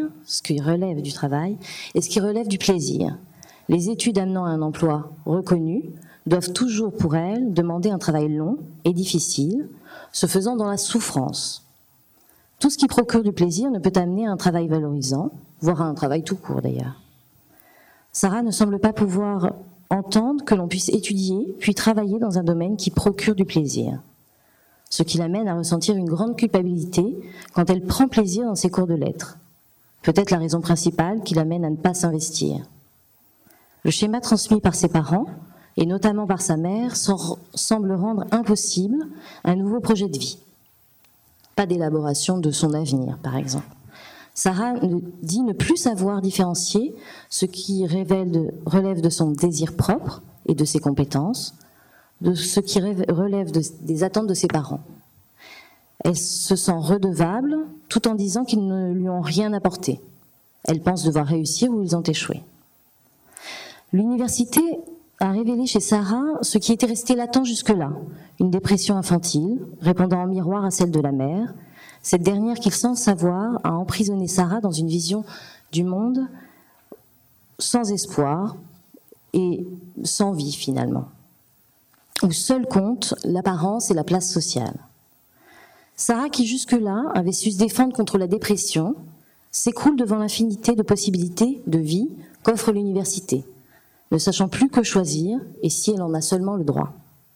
et ce qui relève du plaisir. Les études amenant à un emploi reconnu doivent toujours pour elle demander un travail long et difficile, se faisant dans la souffrance. Tout ce qui procure du plaisir ne peut amener à un travail valorisant, voire à un travail tout court d'ailleurs. Sarah ne semble pas pouvoir entendre que l'on puisse étudier puis travailler dans un domaine qui procure du plaisir, ce qui l'amène à ressentir une grande culpabilité quand elle prend plaisir dans ses cours de lettres. Peut-être la raison principale qui l'amène à ne pas s'investir. Le schéma transmis par ses parents, et notamment par sa mère, semble rendre impossible un nouveau projet de vie. Pas d'élaboration de son avenir, par exemple. Sarah dit ne plus savoir différencier ce qui relève de son désir propre et de ses compétences, de ce qui relève des attentes de ses parents. Elle se sent redevable tout en disant qu'ils ne lui ont rien apporté. Elle pense devoir réussir où ils ont échoué. L'université a révélé chez Sarah ce qui était resté latent jusque-là, une dépression infantile, répondant en miroir à celle de la mère, cette dernière qui, sans le savoir, a emprisonné Sarah dans une vision du monde sans espoir et sans vie finalement, où seul compte l'apparence et la place sociale. Sarah, qui jusque-là avait su se défendre contre la dépression, s'écroule devant l'infinité de possibilités de vie qu'offre l'université, ne sachant plus que choisir, et si elle en a seulement le droit.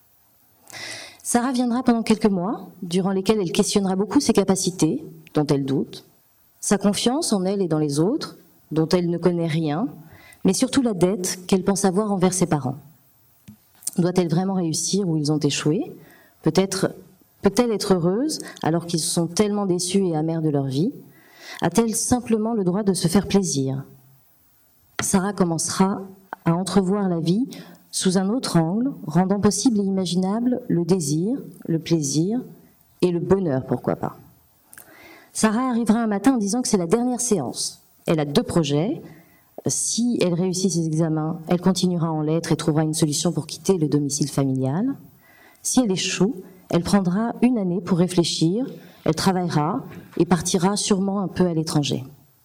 Sarah viendra pendant quelques mois, durant lesquels elle questionnera beaucoup ses capacités, dont elle doute, sa confiance en elle et dans les autres, dont elle ne connaît rien, mais surtout la dette qu'elle pense avoir envers ses parents. Doit-elle vraiment réussir où ils ont échoué ? Peut-elle être heureuse alors qu'ils sont tellement déçus et amers de leur vie ? A-t-elle simplement le droit de se faire plaisir ? Sarah commencera à entrevoir la vie sous un autre angle, rendant possible et imaginable le désir, le plaisir et le bonheur, pourquoi pas. Sarah arrivera un matin en disant que c'est la dernière séance. Elle a 2 projets. Si elle réussit ses examens, elle continuera en lettres et trouvera une solution pour quitter le domicile familial. Si elle échoue, elle prendra 1 année pour réfléchir, elle travaillera et partira sûrement un peu à l'étranger.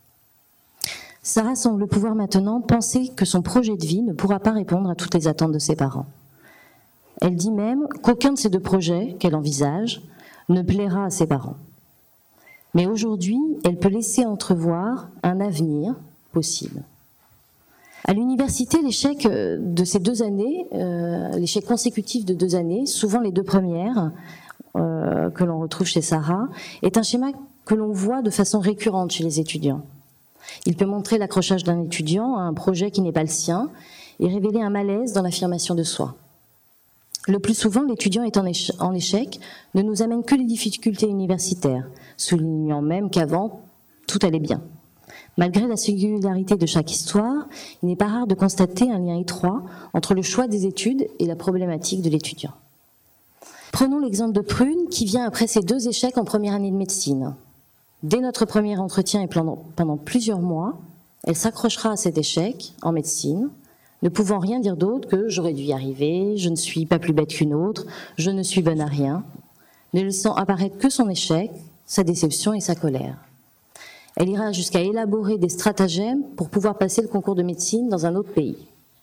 Sarah semble pouvoir maintenant penser que son projet de vie ne pourra pas répondre à toutes les attentes de ses parents. Elle dit même qu'aucun de ces 2 projets qu'elle envisage ne plaira à ses parents. Mais aujourd'hui, elle peut laisser entrevoir un avenir possible. À l'université, l'échec de ces 2 années, l'échec consécutif de 2 années, souvent les 2 premières, que l'on retrouve chez Sarah, est un schéma que l'on voit de façon récurrente chez les étudiants. Il peut montrer l'accrochage d'un étudiant à un projet qui n'est pas le sien et révéler un malaise dans l'affirmation de soi. Le plus souvent, l'étudiant est en échec ne nous amène que les difficultés universitaires, soulignant même qu'avant, tout allait bien. Malgré la singularité de chaque histoire, il n'est pas rare de constater un lien étroit entre le choix des études et la problématique de l'étudiant. Prenons l'exemple de Prune qui vient après ses 2 échecs en première année de médecine. Dès notre premier entretien et pendant plusieurs mois, elle s'accrochera à cet échec en médecine, ne pouvant rien dire d'autre que « j'aurais dû y arriver, je ne suis pas plus bête qu'une autre, je ne suis bonne à rien », ne laissant apparaître que son échec, sa déception et sa colère. Elle ira jusqu'à élaborer des stratagèmes pour pouvoir passer le concours de médecine dans un autre pays.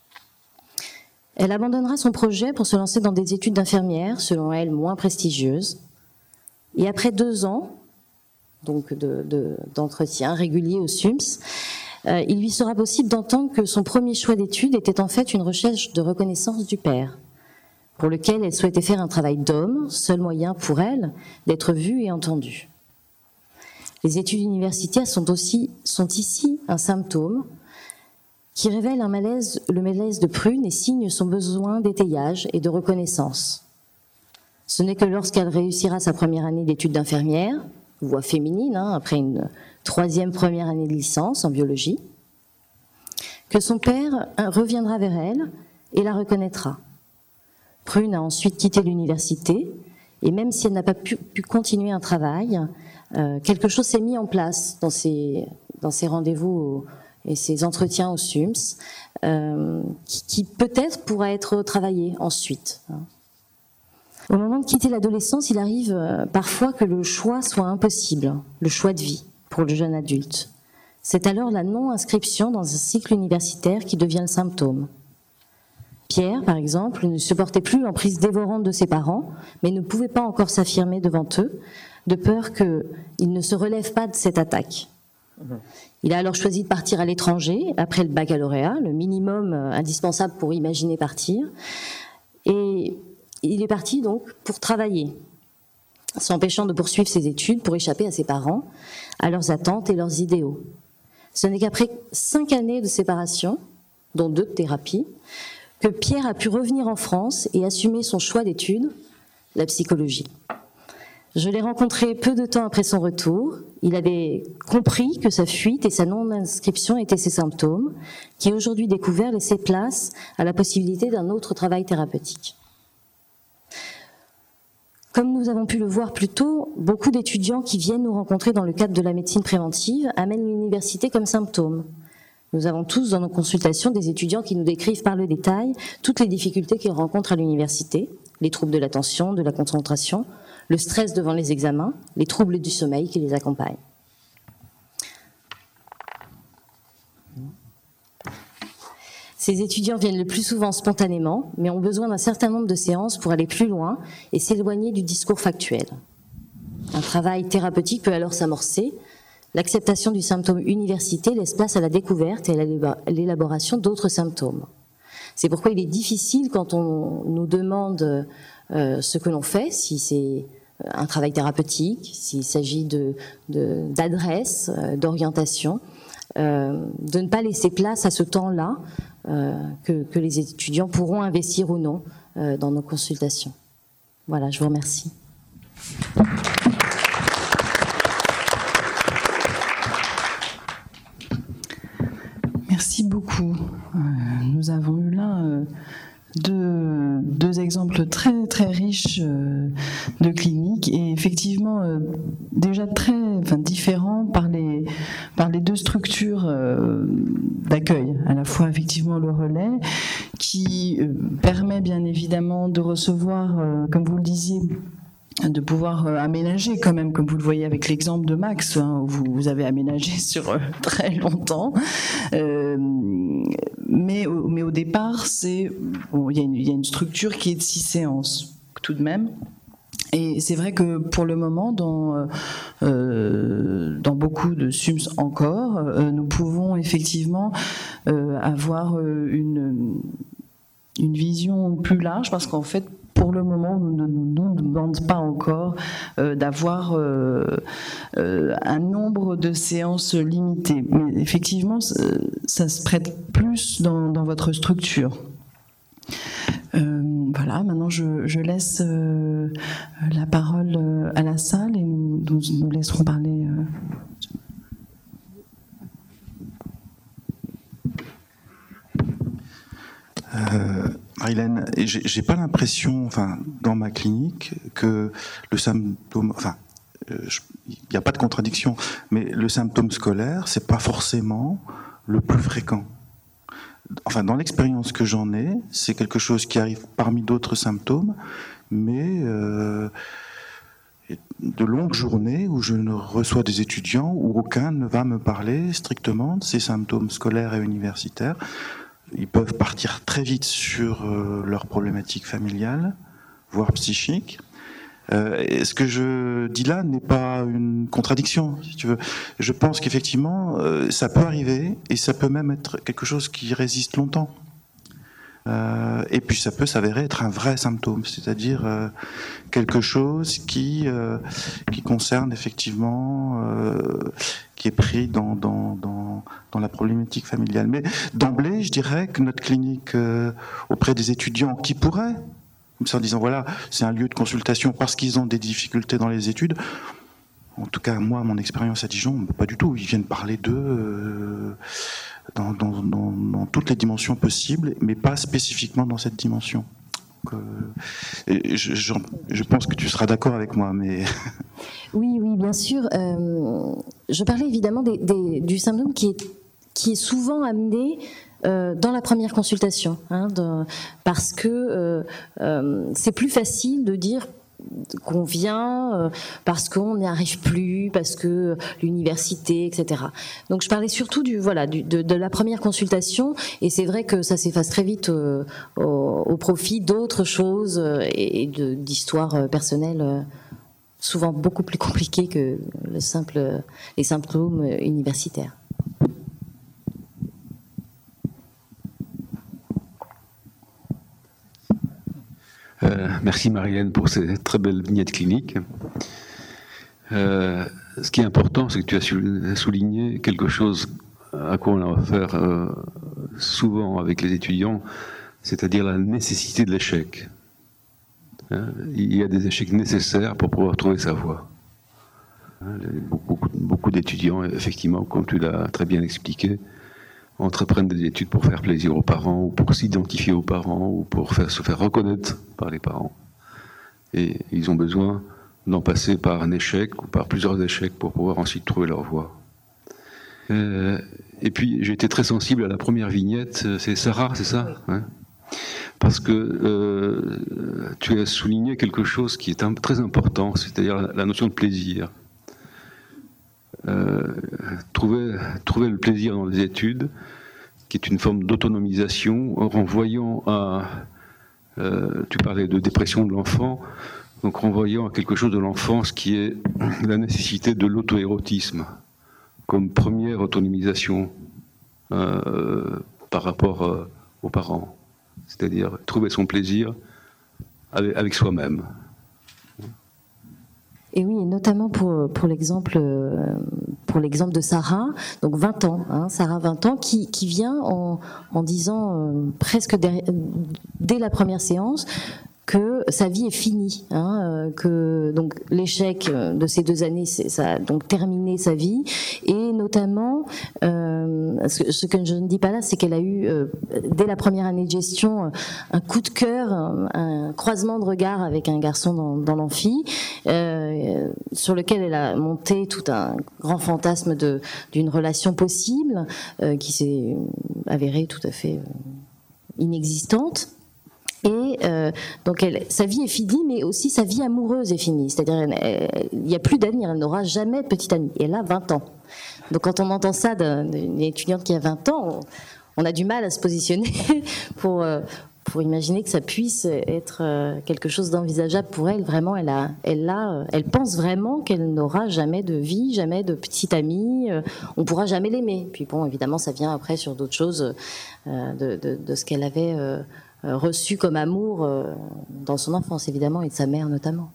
Elle abandonnera son projet pour se lancer dans des études d'infirmière, selon elle moins prestigieuses. Et après 2 ans donc d'entretien régulier au SUMS, il lui sera possible d'entendre que son premier choix d'études était en fait une recherche de reconnaissance du père, pour lequel elle souhaitait faire un travail d'homme, seul moyen pour elle d'être vue et entendue. Les études universitaires sont ici un symptôme qui révèle le malaise de Prune et signe son besoin d'étayage et de reconnaissance. Ce n'est que lorsqu'elle réussira sa première année d'études d'infirmière, voie féminine, après une 3e première année de licence en biologie, que son père reviendra vers elle et la reconnaîtra. Prune a ensuite quitté l'université et même si elle n'a pas pu continuer un travail, quelque chose s'est mis en place dans ses rendez-vous et ses entretiens au SUMS, qui peut-être pourra être travaillé ensuite. Au moment de quitter l'adolescence, il arrive parfois que le choix soit impossible, le choix de vie pour le jeune adulte. C'est alors la non-inscription dans un cycle universitaire qui devient le symptôme. Pierre, par exemple, ne supportait plus l'emprise dévorante de ses parents, mais ne pouvait pas encore s'affirmer devant eux, de peur qu'il ne se relève pas de cette attaque. Il a alors choisi de partir à l'étranger, après le baccalauréat, le minimum indispensable pour imaginer partir, et il est parti donc pour travailler, s'empêchant de poursuivre ses études pour échapper à ses parents, à leurs attentes et leurs idéaux. Ce n'est qu'après 5 années de séparation, dont 2 de thérapie, que Pierre a pu revenir en France et assumer son choix d'études, la psychologie. Je l'ai rencontré peu de temps après son retour. Il avait compris que sa fuite et sa non-inscription étaient ses symptômes, qui aujourd'hui découverts laissaient place à la possibilité d'un autre travail thérapeutique. Comme nous avons pu le voir plus tôt, beaucoup d'étudiants qui viennent nous rencontrer dans le cadre de la médecine préventive amènent l'université comme symptôme. Nous avons tous dans nos consultations des étudiants qui nous décrivent par le détail toutes les difficultés qu'ils rencontrent à l'université, les troubles de l'attention, de la concentration, le stress devant les examens, les troubles du sommeil qui les accompagnent. Ces étudiants viennent le plus souvent spontanément, mais ont besoin d'un certain nombre de séances pour aller plus loin et s'éloigner du discours factuel. Un travail thérapeutique peut alors s'amorcer. L'acceptation du symptôme université laisse place à la découverte et à l'élaboration d'autres symptômes. C'est pourquoi il est difficile, quand on nous demande ce que l'on fait, si c'est un travail thérapeutique, s'il s'agit d'adresse, d'orientation, de ne pas laisser place à ce temps-là que les étudiants pourront investir ou non dans nos consultations. Voilà, je vous remercie. Merci beaucoup. Nous avons eu là deux exemples très très riches de cliniques et effectivement déjà très différents par les 2 structures d'accueil, à la fois effectivement le relais qui permet bien évidemment de recevoir, comme vous le disiez, de pouvoir aménager quand même, comme vous le voyez avec l'exemple de Max, où vous avez aménagé sur très longtemps. Mais au départ, il y a une structure qui est de 6 séances tout de même. Et c'est vrai que pour le moment, dans beaucoup de SUMS encore, nous pouvons effectivement avoir une vision plus large, parce qu'en fait, pour le moment, on ne nous demande pas encore d'avoir un nombre de séances limité. Mais effectivement, ça se prête plus dans votre structure. Voilà, maintenant je laisse la parole à la salle et nous laisserons parler. Marilène, j'ai pas l'impression, enfin, dans ma clinique, que le symptôme, enfin, il n'y a pas de contradiction, mais le symptôme scolaire, c'est pas forcément le plus fréquent. Enfin, dans l'expérience que j'en ai, c'est quelque chose qui arrive parmi d'autres symptômes, mais de longues journées où je ne reçois des étudiants où aucun ne va me parler strictement de ces symptômes scolaires et universitaires. Ils peuvent partir très vite sur leurs problématiques familiales, voire psychiques. Ce que je dis là n'est pas une contradiction, si tu veux. Je pense qu'effectivement, ça peut arriver, et ça peut même être quelque chose qui résiste longtemps. Et puis ça peut s'avérer être un vrai symptôme, c'est-à-dire quelque chose qui concerne effectivement, qui est pris dans la problématique familiale. Mais d'emblée, je dirais que notre clinique auprès des étudiants qui pourraient, comme ça en disant voilà, c'est un lieu de consultation parce qu'ils ont des difficultés dans les études. En tout cas, moi, mon expérience à Dijon, pas du tout. Ils viennent parler d'eux dans toutes les dimensions possibles, mais pas spécifiquement dans cette dimension. Donc, je pense que tu seras d'accord avec moi, mais... Oui, bien sûr. Je parlais évidemment du symptôme qui est souvent amené dans la première consultation, parce que c'est plus facile de dire qu'on vient parce qu'on n'y arrive plus, parce que l'université, etc. Donc je parlais surtout de la première consultation, et c'est vrai que ça s'efface très vite au profit d'autres choses et d'histoires personnelles souvent beaucoup plus compliquées que les symptômes universitaires. Merci Marilène pour ces très belles vignettes cliniques. Ce qui est important, c'est que tu as souligné quelque chose à quoi on a affaire souvent avec les étudiants, c'est-à-dire la nécessité de l'échec. Il y a des échecs nécessaires pour pouvoir trouver sa voie. Beaucoup d'étudiants, effectivement, comme tu l'as très bien expliqué, entreprennent des études pour faire plaisir aux parents, ou pour s'identifier aux parents, ou pour se faire reconnaître par les parents. Et ils ont besoin d'en passer par un échec, ou par plusieurs échecs, pour pouvoir ensuite trouver leur voie. Et puis, j'ai été très sensible à la première vignette, c'est Sarah, c'est ça, hein? Parce que tu as souligné quelque chose qui est très important, c'est-à-dire la notion de plaisir. Trouver le plaisir dans les études, qui est une forme d'autonomisation, en renvoyant à... tu parlais de dépression de l'enfant, donc renvoyant à quelque chose de l'enfance qui est la nécessité de l'auto-érotisme, comme première autonomisation par rapport aux parents. C'est-à-dire trouver son plaisir avec soi-même. Et oui, et notamment pour l'exemple de Sarah, donc 20 ans, Sarah 20 ans, qui vient en disant presque dès la première séance que sa vie est finie, que donc l'échec de ces 2 années, ça a donc terminé sa vie, et notamment ce que je ne dis pas là, c'est qu'elle a eu dès la première année de gestion un coup de cœur, un croisement de regard avec un garçon dans l'amphi, sur lequel elle a monté tout un grand fantasme d'une relation possible qui s'est avérée tout à fait inexistante. Et donc sa vie est finie, mais aussi sa vie amoureuse est finie. C'est-à-dire il n'y a plus d'avenir, elle n'aura jamais de petite amie. Et elle a 20 ans. Donc quand on entend ça d'une étudiante qui a 20 ans, on a du mal à se positionner pour pour imaginer que ça puisse être quelque chose d'envisageable pour elle. Vraiment, elle pense vraiment qu'elle n'aura jamais de vie, jamais de petite amie, on pourra jamais l'aimer. Puis bon, évidemment, ça vient après sur d'autres choses de ce qu'elle avait reçu comme amour dans son enfance, évidemment, et de sa mère notamment.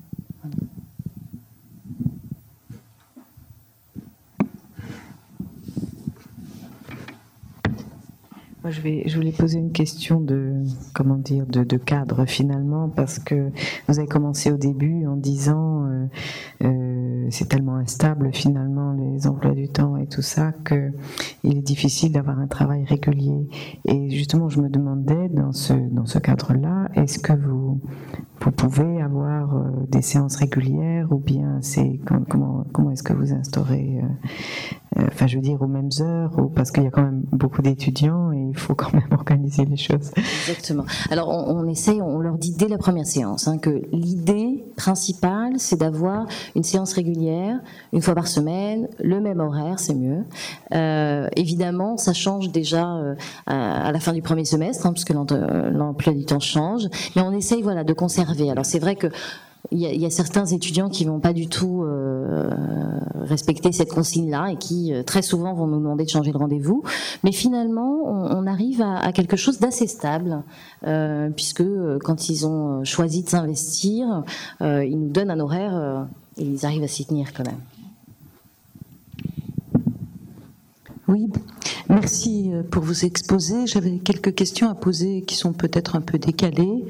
Moi, je voulais poser une question de cadre finalement, parce que vous avez commencé au début en disant c'est tellement instable finalement les emplois du temps et tout ça que il est difficile d'avoir un travail régulier. Et justement, je me demandais dans ce cadre-là, est-ce que vous pouvez avoir des séances régulières, ou bien c'est comment est-ce que vous instaurez enfin, je veux dire, aux mêmes heures, parce qu'il y a quand même beaucoup d'étudiants et il faut quand même organiser les choses. Exactement. Alors, on leur dit dès la première séance que l'idée principale, c'est d'avoir une séance régulière, une fois par semaine, le même horaire, c'est mieux. Évidemment, ça change déjà à la fin du premier semestre, puisque l'emploi du temps change, mais on essaye de conserver. Alors, c'est vrai que il y a certains étudiants qui vont pas du tout respecter cette consigne-là et qui très souvent vont nous demander de changer de rendez-vous. Mais finalement, on arrive à quelque chose d'assez stable, puisque quand ils ont choisi de s'investir, ils nous donnent un horaire et ils arrivent à s'y tenir quand même. Oui, merci pour vos exposés. J'avais quelques questions à poser qui sont peut-être un peu décalées.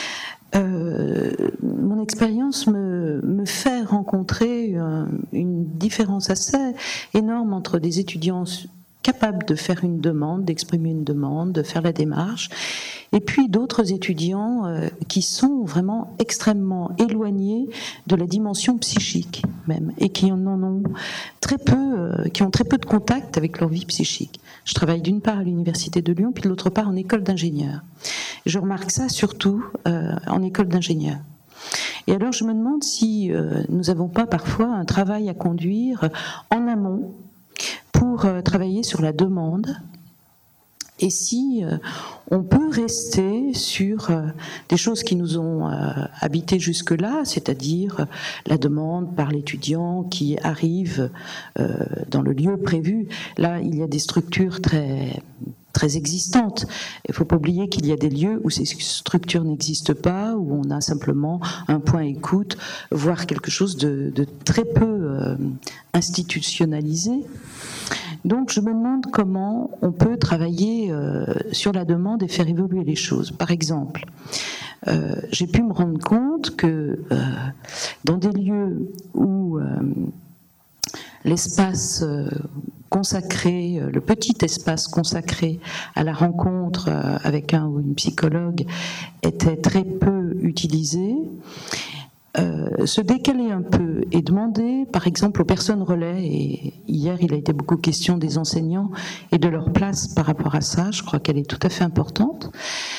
Mon expérience me fait rencontrer une différence assez énorme entre des étudiants capables de faire une demande, d'exprimer une demande, de faire la démarche, et puis d'autres étudiants qui sont vraiment extrêmement éloignés de la dimension psychique même, et qui en ont très peu, qui ont très peu de contact avec leur vie psychique. Je travaille d'une part à l'Université de Lyon, puis de l'autre part en école d'ingénieur. Je remarque ça surtout en école d'ingénieur. Et alors je me demande si nous n'avons pas parfois un travail à conduire en amont pour travailler sur la demande, et si on peut rester sur des choses qui nous ont habités jusque-là, c'est-à-dire la demande par l'étudiant qui arrive dans le lieu prévu. Là, il y a des structures très existantes. Il ne faut pas oublier qu'il y a des lieux où ces structures n'existent pas, où on a simplement un point écoute, voire quelque chose de très peu institutionnalisé. Donc je me demande comment on peut travailler sur la demande et faire évoluer les choses. Par exemple, j'ai pu me rendre compte que dans des lieux où l'espace consacré, le petit espace consacré à la rencontre avec un ou une psychologue était très peu utilisé, se décaler un peu et demander, par exemple, aux personnes relais, et hier il a été beaucoup question des enseignants et de leur place par rapport à ça, je crois qu'elle est tout à fait importante,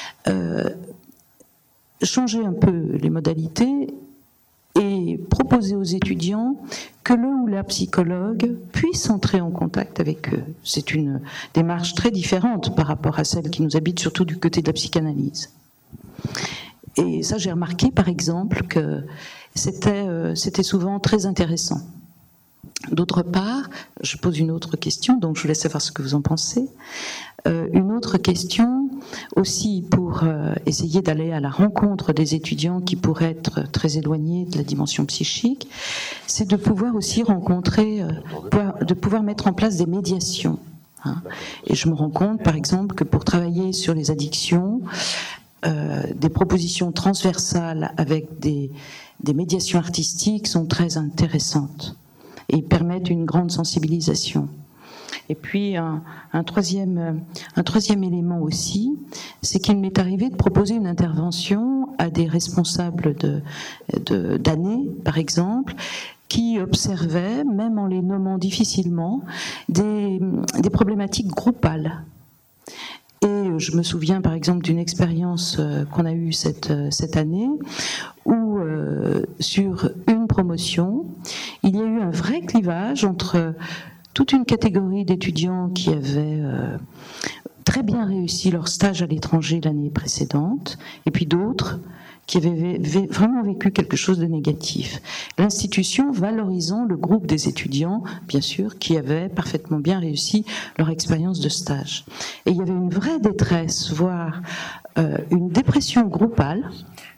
changer un peu les modalités et proposer aux étudiants que le ou la psychologue puisse entrer en contact avec eux. C'est une démarche très différente par rapport à celle qui nous habite, surtout du côté de la psychanalyse. Et ça, j'ai remarqué, par exemple, que c'était souvent très intéressant. D'autre part, je pose une autre question, donc je vous laisse savoir ce que vous en pensez. Une autre question, aussi pour essayer d'aller à la rencontre des étudiants qui pourraient être très éloignés de la dimension psychique, c'est de pouvoir aussi rencontrer, de pouvoir mettre en place des médiations. Et je me rends compte, par exemple, que pour travailler sur les addictions, des propositions transversales avec des médiations artistiques sont très intéressantes et permettent une grande sensibilisation. Et puis un troisième élément aussi, c'est qu'il m'est arrivé de proposer une intervention à des responsables d'années, par exemple, qui observaient, même en les nommant difficilement, des problématiques groupales. Et je me souviens par exemple d'une expérience qu'on a eue cette année où sur une promotion, il y a eu un vrai clivage entre toute une catégorie d'étudiants qui avaient très bien réussi leur stage à l'étranger l'année précédente, et puis d'autres qui avaient vraiment vécu quelque chose de négatif. L'institution valorisant le groupe des étudiants, bien sûr, qui avaient parfaitement bien réussi leur expérience de stage. Et il y avait une vraie détresse, voire une dépression groupale,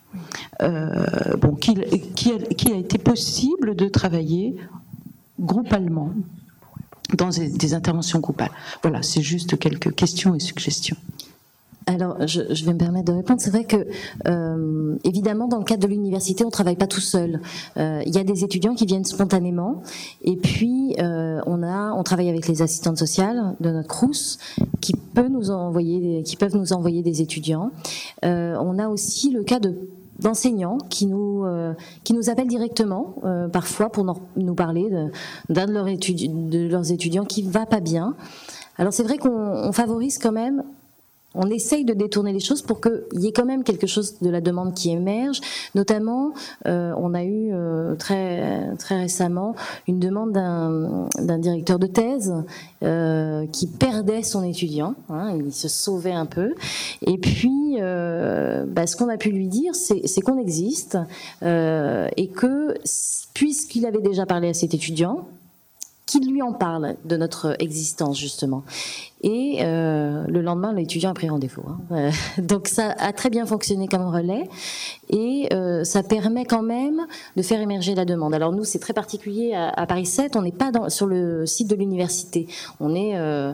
qu'il a été possible de travailler groupalement, dans des interventions groupales. Voilà, c'est juste quelques questions et suggestions. Alors, je vais me permettre de répondre. C'est vrai que, évidemment, dans le cadre de l'université, on ne travaille pas tout seul. Il y a des étudiants qui viennent spontanément, et puis on travaille avec les assistantes sociales de notre Crous qui peuvent nous envoyer des étudiants. On a aussi le cas d'enseignants qui nous appellent directement, parfois pour nous parler d'un de leurs étudiants qui va pas bien. Alors c'est vrai qu'on favorise quand même. On essaye de détourner les choses pour qu'il y ait quand même quelque chose de la demande qui émerge. Notamment, on a eu très récemment une demande d'un directeur de thèse qui perdait son étudiant. Il se sauvait un peu. Et puis, ce qu'on a pu lui dire, c'est qu'on existe et que, puisqu'il avait déjà parlé à cet étudiant, qu'il lui en parle de notre existence, justement. Et le lendemain, l'étudiant a pris rendez-vous. Donc ça a très bien fonctionné comme relais et ça permet quand même de faire émerger la demande. Alors nous, c'est très particulier à Paris 7, on n'est pas sur le site de l'université. On est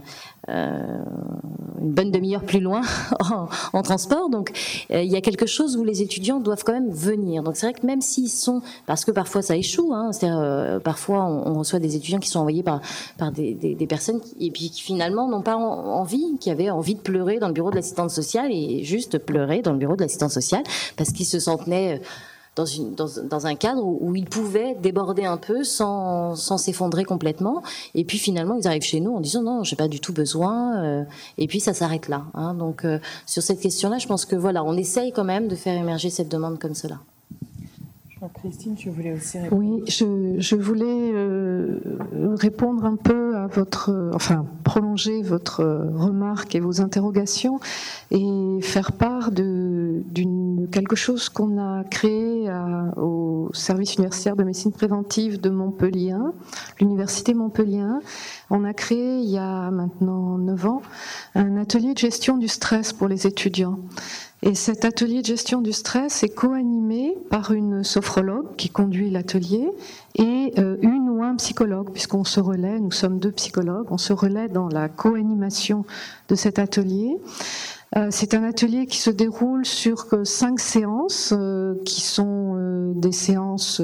une bonne demi-heure plus loin en transport. Donc il y a quelque chose où les étudiants doivent quand même venir. Donc c'est vrai que même s'ils sont... Parce que parfois ça échoue, c'est-à-dire parfois on reçoit des étudiants qui sont envoyés par des personnes et puis qui finalement n'ont pas qui avaient envie de pleurer dans le bureau de l'assistante sociale et juste pleurer dans le bureau de l'assistante sociale parce qu'ils se sentaient dans un cadre où ils pouvaient déborder un peu sans s'effondrer complètement. Et puis finalement, ils arrivent chez nous en disant non, j'ai pas du tout besoin. Et puis ça s'arrête là. Donc sur cette question-là, je pense que voilà, on essaye quand même de faire émerger cette demande comme cela. Christine, tu voulais aussi répondre. Oui, je voulais répondre un peu à prolonger votre remarque et vos interrogations et faire part de quelque chose qu'on a créé au service universitaire de médecine préventive de Montpellier, l'université Montpellier. On a créé il y a maintenant 9 ans un atelier de gestion du stress pour les étudiants. Et cet atelier de gestion du stress est co-animé par une sophrologue qui conduit l'atelier et une ou un psychologue, puisqu'on se relaie, nous sommes 2 psychologues, on se relaie dans la co-animation de cet atelier. C'est un atelier qui se déroule sur 5 séances, qui sont des séances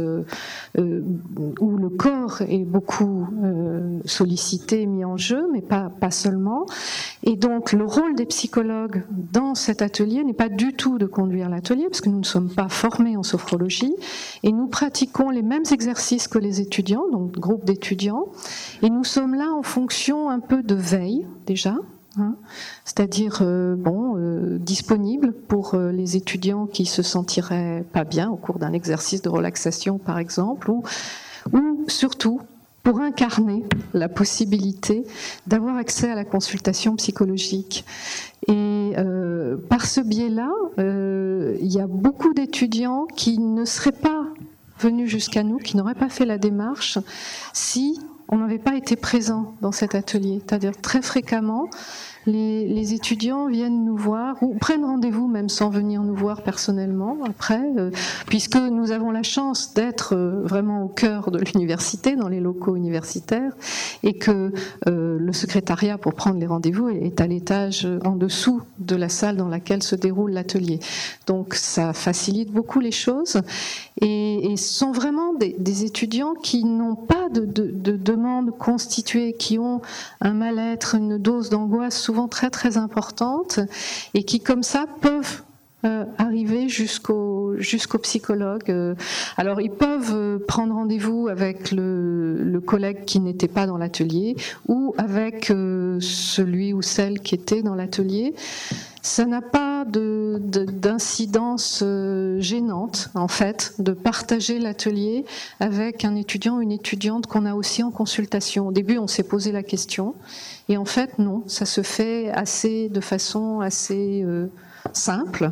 où le corps est beaucoup sollicité, mis en jeu, mais pas seulement. Et donc le rôle des psychologues dans cet atelier n'est pas du tout de conduire l'atelier, parce que nous ne sommes pas formés en sophrologie, et nous pratiquons les mêmes exercices que les étudiants, donc groupe d'étudiants, et nous sommes là en fonction un peu de veille déjà. C'est-à-dire disponible pour les étudiants qui se sentiraient pas bien au cours d'un exercice de relaxation par exemple, ou surtout pour incarner la possibilité d'avoir accès à la consultation psychologique. Et par ce biais-là, il y a beaucoup d'étudiants qui ne seraient pas venus jusqu'à nous, qui n'auraient pas fait la démarche si on n'avait pas été présent dans cet atelier. C'est-à-dire très fréquemment, les étudiants viennent nous voir ou prennent rendez-vous même sans venir nous voir personnellement après, puisque nous avons la chance d'être vraiment au cœur de l'université, dans les locaux universitaires, et que le secrétariat pour prendre les rendez-vous est à l'étage en dessous de la salle dans laquelle se déroule l'atelier. Donc ça facilite beaucoup les choses et sont vraiment des étudiants qui n'ont pas de demande constituée, qui ont un mal-être, une dose d'angoisse souvent très très importante et qui comme ça peuvent arriver jusqu'au jusqu'au psychologue. Alors ils peuvent prendre rendez-vous avec le collègue qui n'était pas dans l'atelier ou avec celui ou celle qui était dans l'atelier. Ça n'a pas d'incidence gênante, en fait, de partager l'atelier avec un étudiant ou une étudiante qu'on a aussi en consultation. Au début, on s'est posé la question, et en fait, non, ça se fait de façon assez simple,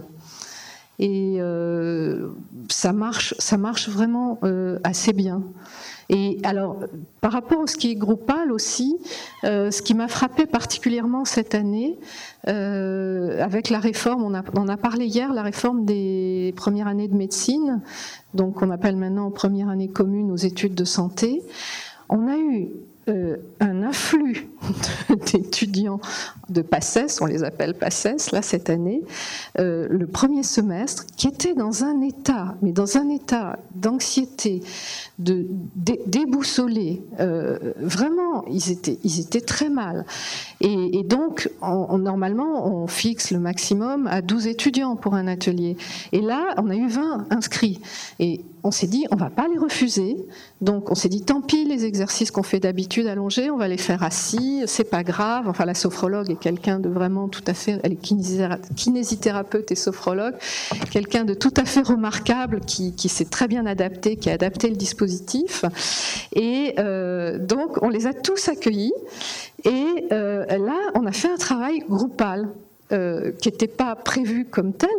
et ça marche vraiment assez bien. Et alors, par rapport à ce qui est groupal aussi, ce qui m'a frappé particulièrement cette année, avec la réforme, on a parlé hier, la réforme des premières années de médecine, donc qu'on appelle maintenant première année commune aux études de santé, on a eu un afflux d'étudiants de PACES, on les appelle PACES, là, cette année, le premier semestre, qui étaient dans un état d'anxiété, déboussolés, vraiment, ils étaient très mal. Et donc, normalement, on fixe le maximum à 12 étudiants pour un atelier. Et là, on a eu 20 inscrits. Et on s'est dit, on ne va pas les refuser. Donc, on s'est dit, tant pis, les exercices qu'on fait d'habitude allongés, on va les faire assis, c'est pas grave. Enfin, la sophrologue est quelqu'un de vraiment tout à fait, elle est kinésithérapeute et sophrologue, quelqu'un de tout à fait remarquable qui s'est très bien adapté, qui a adapté le dispositif. Et donc, on les a tous accueillis. Et là, on a fait un travail groupal. Qui n'était pas prévu comme tel,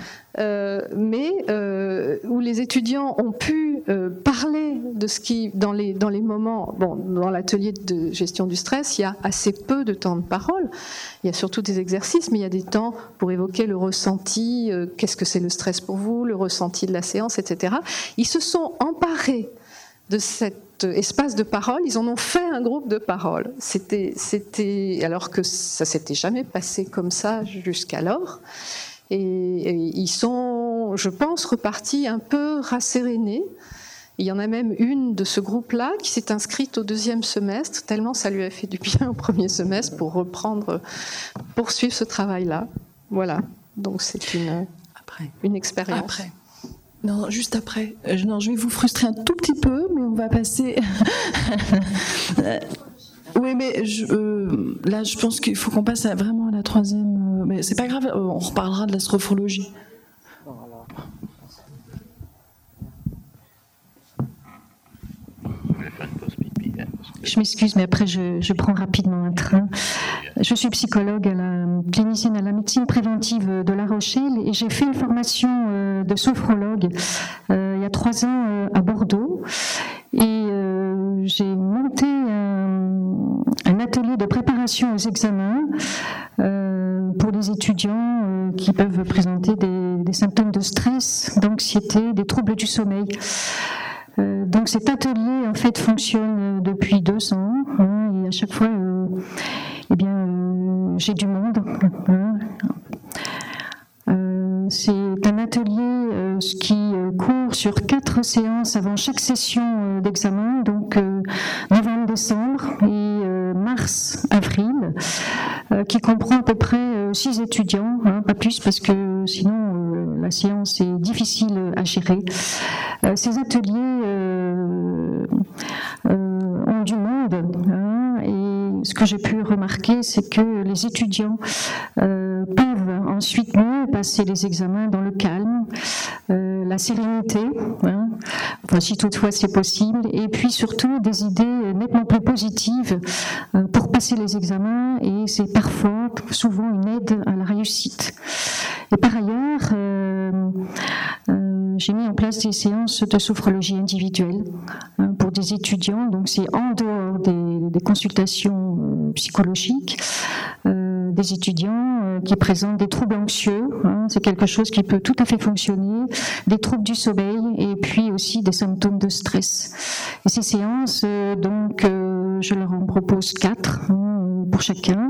mais où les étudiants ont pu parler de ce qui, dans les moments, dans l'atelier de gestion du stress, il y a assez peu de temps de parole. Il y a surtout des exercices, mais il y a des temps pour évoquer le ressenti, qu'est-ce que c'est le stress pour vous, le ressenti de la séance, etc. Ils se sont emparés de cet espace de parole, ils en ont fait un groupe de parole. C'était alors que ça s'était jamais passé comme ça jusqu'alors. Et ils sont, je pense, repartis un peu rassérénés. Il y en a même une de ce groupe-là qui s'est inscrite au 2e semestre, tellement ça lui a fait du bien au 1er semestre pour poursuivre ce travail-là. Voilà. Donc c'est une expérience. Après. Non, juste après. Non, je vais vous frustrer un tout petit peu, mais on va passer. Oui, mais là, je pense qu'il faut qu'on passe vraiment à la 3e. Mais c'est pas grave, on reparlera de la sophrologie. Je m'excuse, mais après je prends rapidement un train. Je suis psychologue, clinicienne à la médecine préventive de La Rochelle, et j'ai fait une formation de sophrologue il y a 3 ans à Bordeaux. Et j'ai monté un atelier de préparation aux examens pour les étudiants qui peuvent présenter des symptômes de stress, d'anxiété, des troubles du sommeil. Donc cet atelier en fait fonctionne depuis 2 ans, et à chaque fois j'ai du monde. C'est un atelier qui court sur 4 séances avant chaque session d'examen, donc novembre-décembre et mars-avril, qui comprend à peu près 6 étudiants, pas plus parce que sinon la séance est difficile à gérer. Ces ateliers ont du monde, et ce que j'ai pu remarquer, c'est que les étudiants peuvent ensuite mieux passer les examens dans le calme, la sérénité, enfin si toutefois c'est possible, et puis surtout des idées nettement plus positives pour passer les examens, et c'est parfois, souvent une aide à la réussite. Et par ailleurs, j'ai mis en place des séances de sophrologie individuelle pour des étudiants, donc c'est en dehors des consultations psychologiques, des étudiants qui présentent des troubles anxieux, c'est quelque chose qui peut tout à fait fonctionner, des troubles du sommeil et puis aussi des symptômes de stress. Et ces séances, donc, je leur en propose 4 pour chacun,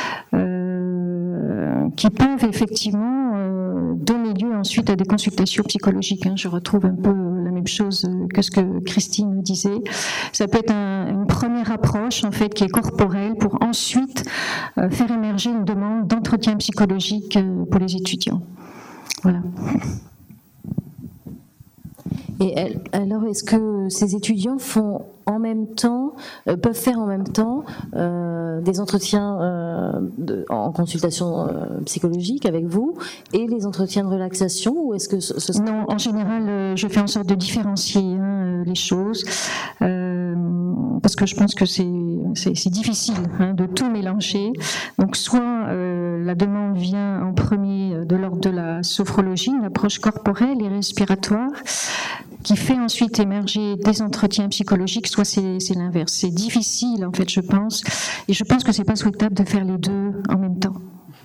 qui peuvent effectivement donner lieu ensuite à des consultations psychologiques. Je retrouve un peu la même chose que ce que Christine disait. Ça peut être une première approche en fait qui est corporelle pour ensuite faire émerger une demande d'entretien psychologique pour les étudiants. Voilà. Et alors, est-ce que ces étudiants font en même temps, peuvent faire en même temps des entretiens en consultation psychologique avec vous et les entretiens de relaxation, ou est-ce que Non, en général, je fais en sorte de différencier les choses, parce que je pense que c'est difficile de tout mélanger. Donc soit la demande vient en premier de l'ordre de la sophrologie, une approche corporelle et respiratoire, qui fait ensuite émerger des entretiens psychologiques, soit c'est l'inverse. C'est difficile, en fait, je pense, et je pense que c'est pas souhaitable de faire les deux en même temps.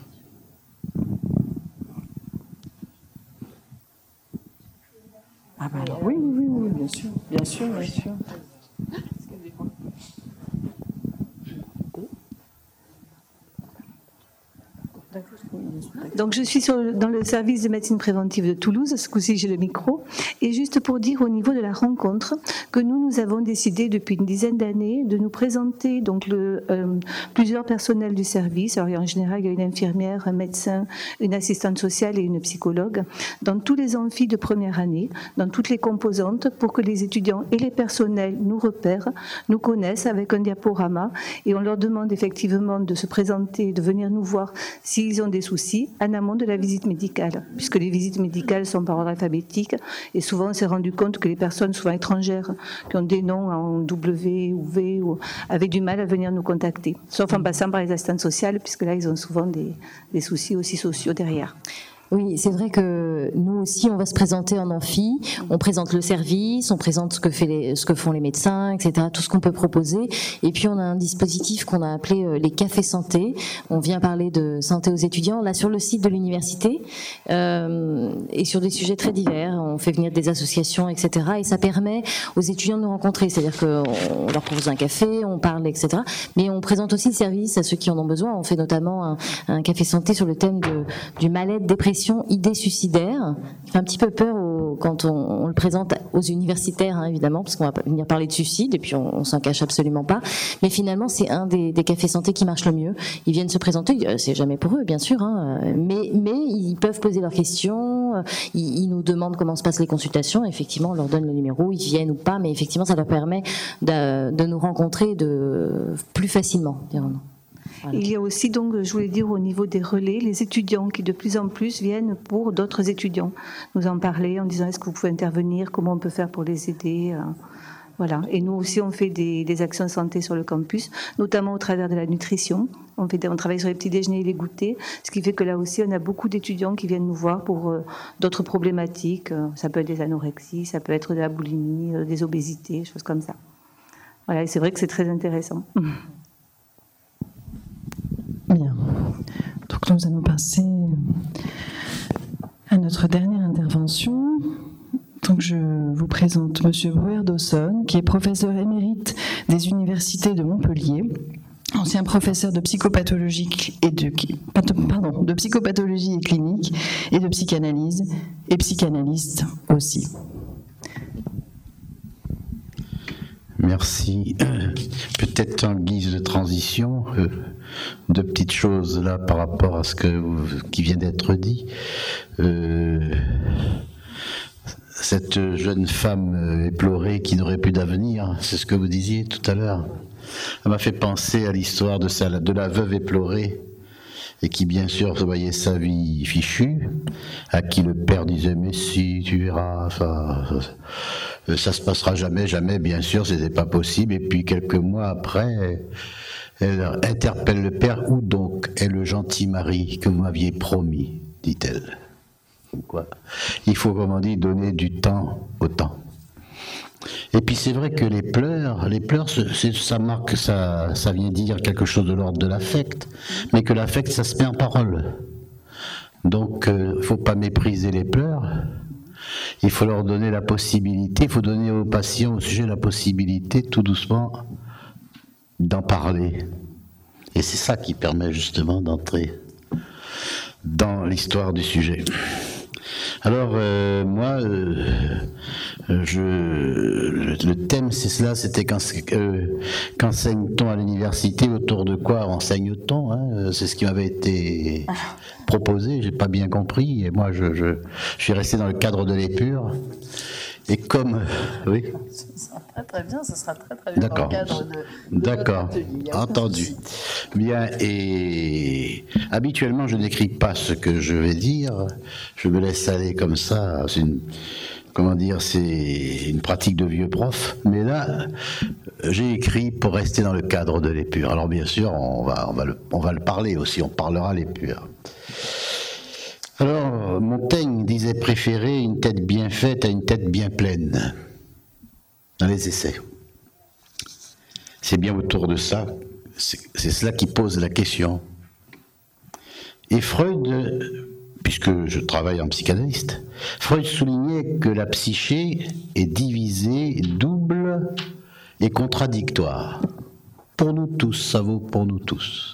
Ah bah alors, oui, bien sûr. Donc je suis dans le service de médecine préventive de Toulouse, ce coup-ci j'ai le micro, et juste pour dire au niveau de la rencontre que nous avons décidé depuis une dizaine d'années de nous présenter donc plusieurs personnels du service. Alors en général il y a une infirmière, un médecin, une assistante sociale et une psychologue dans tous les amphis de première année, dans toutes les composantes, pour que les étudiants et les personnels nous repèrent, nous connaissent avec un diaporama, et on leur demande effectivement de se présenter, de venir nous voir s'ils ont des soucis en amont de la visite médicale, puisque les visites médicales sont par ordre alphabétique, et souvent on s'est rendu compte que les personnes souvent étrangères qui ont des noms en W ou V avaient du mal à venir nous contacter, sauf en passant par les assistantes sociales, puisque là ils ont souvent des soucis aussi sociaux derrière. Oui, c'est vrai que nous aussi, on va se présenter en amphi, on présente le service, on présente ce que font les médecins, etc., tout ce qu'on peut proposer. Et puis, on a un dispositif qu'on a appelé les cafés santé. On vient parler de santé aux étudiants, là, sur le site de l'université, et sur des sujets très divers. On fait venir des associations, etc., et ça permet aux étudiants de nous rencontrer. C'est-à-dire qu'on leur propose un café, on parle, etc., mais on présente aussi le service à ceux qui en ont besoin. On fait notamment un café santé sur le thème du mal-être, dépression, idée suicidaire, qui fait un petit peu peur quand on le présente aux universitaires, évidemment, parce qu'on va venir parler de suicide, et puis on s'en cache absolument pas. Mais finalement, c'est un des cafés santé qui marche le mieux. Ils viennent se présenter, c'est jamais pour eux, bien sûr, mais ils peuvent poser leurs questions, ils nous demandent comment se passent les consultations, effectivement, on leur donne le numéro, ils viennent ou pas, mais effectivement, ça leur permet de nous rencontrer plus facilement, dirons-nous. Voilà. Il y a aussi, donc, je voulais dire, au niveau des relais, les étudiants qui de plus en plus viennent pour d'autres étudiants nous en parler en disant est-ce que vous pouvez intervenir, comment on peut faire pour les aider, voilà. Et nous aussi, on fait des actions santé sur le campus, notamment au travers de la nutrition. On travaille sur les petits déjeuners et les goûters, ce qui fait que là aussi, on a beaucoup d'étudiants qui viennent nous voir pour d'autres problématiques. Ça peut être des anorexies, ça peut être de la boulimie, des obésités, choses comme ça. Voilà, et c'est vrai que c'est très intéressant. Bien. Donc nous allons passer à notre dernière intervention. Donc je vous présente Monsieur Brouwer Dawson, qui est professeur émérite des universités de Montpellier, ancien professeur de psychopathologie de psychopathologie et clinique et de psychanalyse, et psychanalyste aussi. Merci. Peut-être en guise de transition, deux petites choses là par rapport à ce qui vient d'être dit. Cette jeune femme éplorée qui n'aurait plus d'avenir, c'est ce que vous disiez tout à l'heure. Elle m'a fait penser à l'histoire de la veuve éplorée, et qui bien sûr voyait sa vie fichue, à qui le père disait mais si tu verras, ça se passera jamais, bien sûr, c'était pas possible. Et puis quelques mois après, elle interpelle le père. Où donc est le gentil mari que vous m'aviez promis, dit-elle. Quoi ? Il faut, comme on dit, donner du temps au temps. Et puis c'est vrai que les pleurs, ça marque, ça vient dire quelque chose de l'ordre de l'affect, mais que l'affect, ça se met en parole. Donc, il ne faut pas mépriser les pleurs. Il faut leur donner la possibilité, il faut donner aux patients, au sujet, la possibilité, tout doucement, d'en parler. Et c'est ça qui permet justement d'entrer dans l'histoire du sujet. Alors, moi, Le thème, c'est cela, c'était qu'enseigne-t-on à l'université, autour de quoi enseigne-t-on, hein, c'est ce qui m'avait été proposé, j'ai pas bien compris, et moi je suis resté dans le cadre de l'épure, et comme... oui. Ce sera très bien, ce sera très bien D'accord. dans le cadre de D'accord, notre atelier. entendu. Bien, et habituellement je n'écris pas ce que je vais dire, je me laisse aller comme ça, c'est une pratique de vieux prof, mais là, j'ai écrit pour rester dans le cadre de l'épure. Alors bien sûr, on va le parler aussi, on parlera l'épure. Alors, Montaigne disait préférer une tête bien faite à une tête bien pleine, dans les essais. C'est bien autour de ça, c'est cela qui pose la question. Et Freud, puisque je travaille en psychanalyste, Freud soulignait que la psyché est divisée, double et contradictoire. Pour nous tous, ça vaut pour nous tous.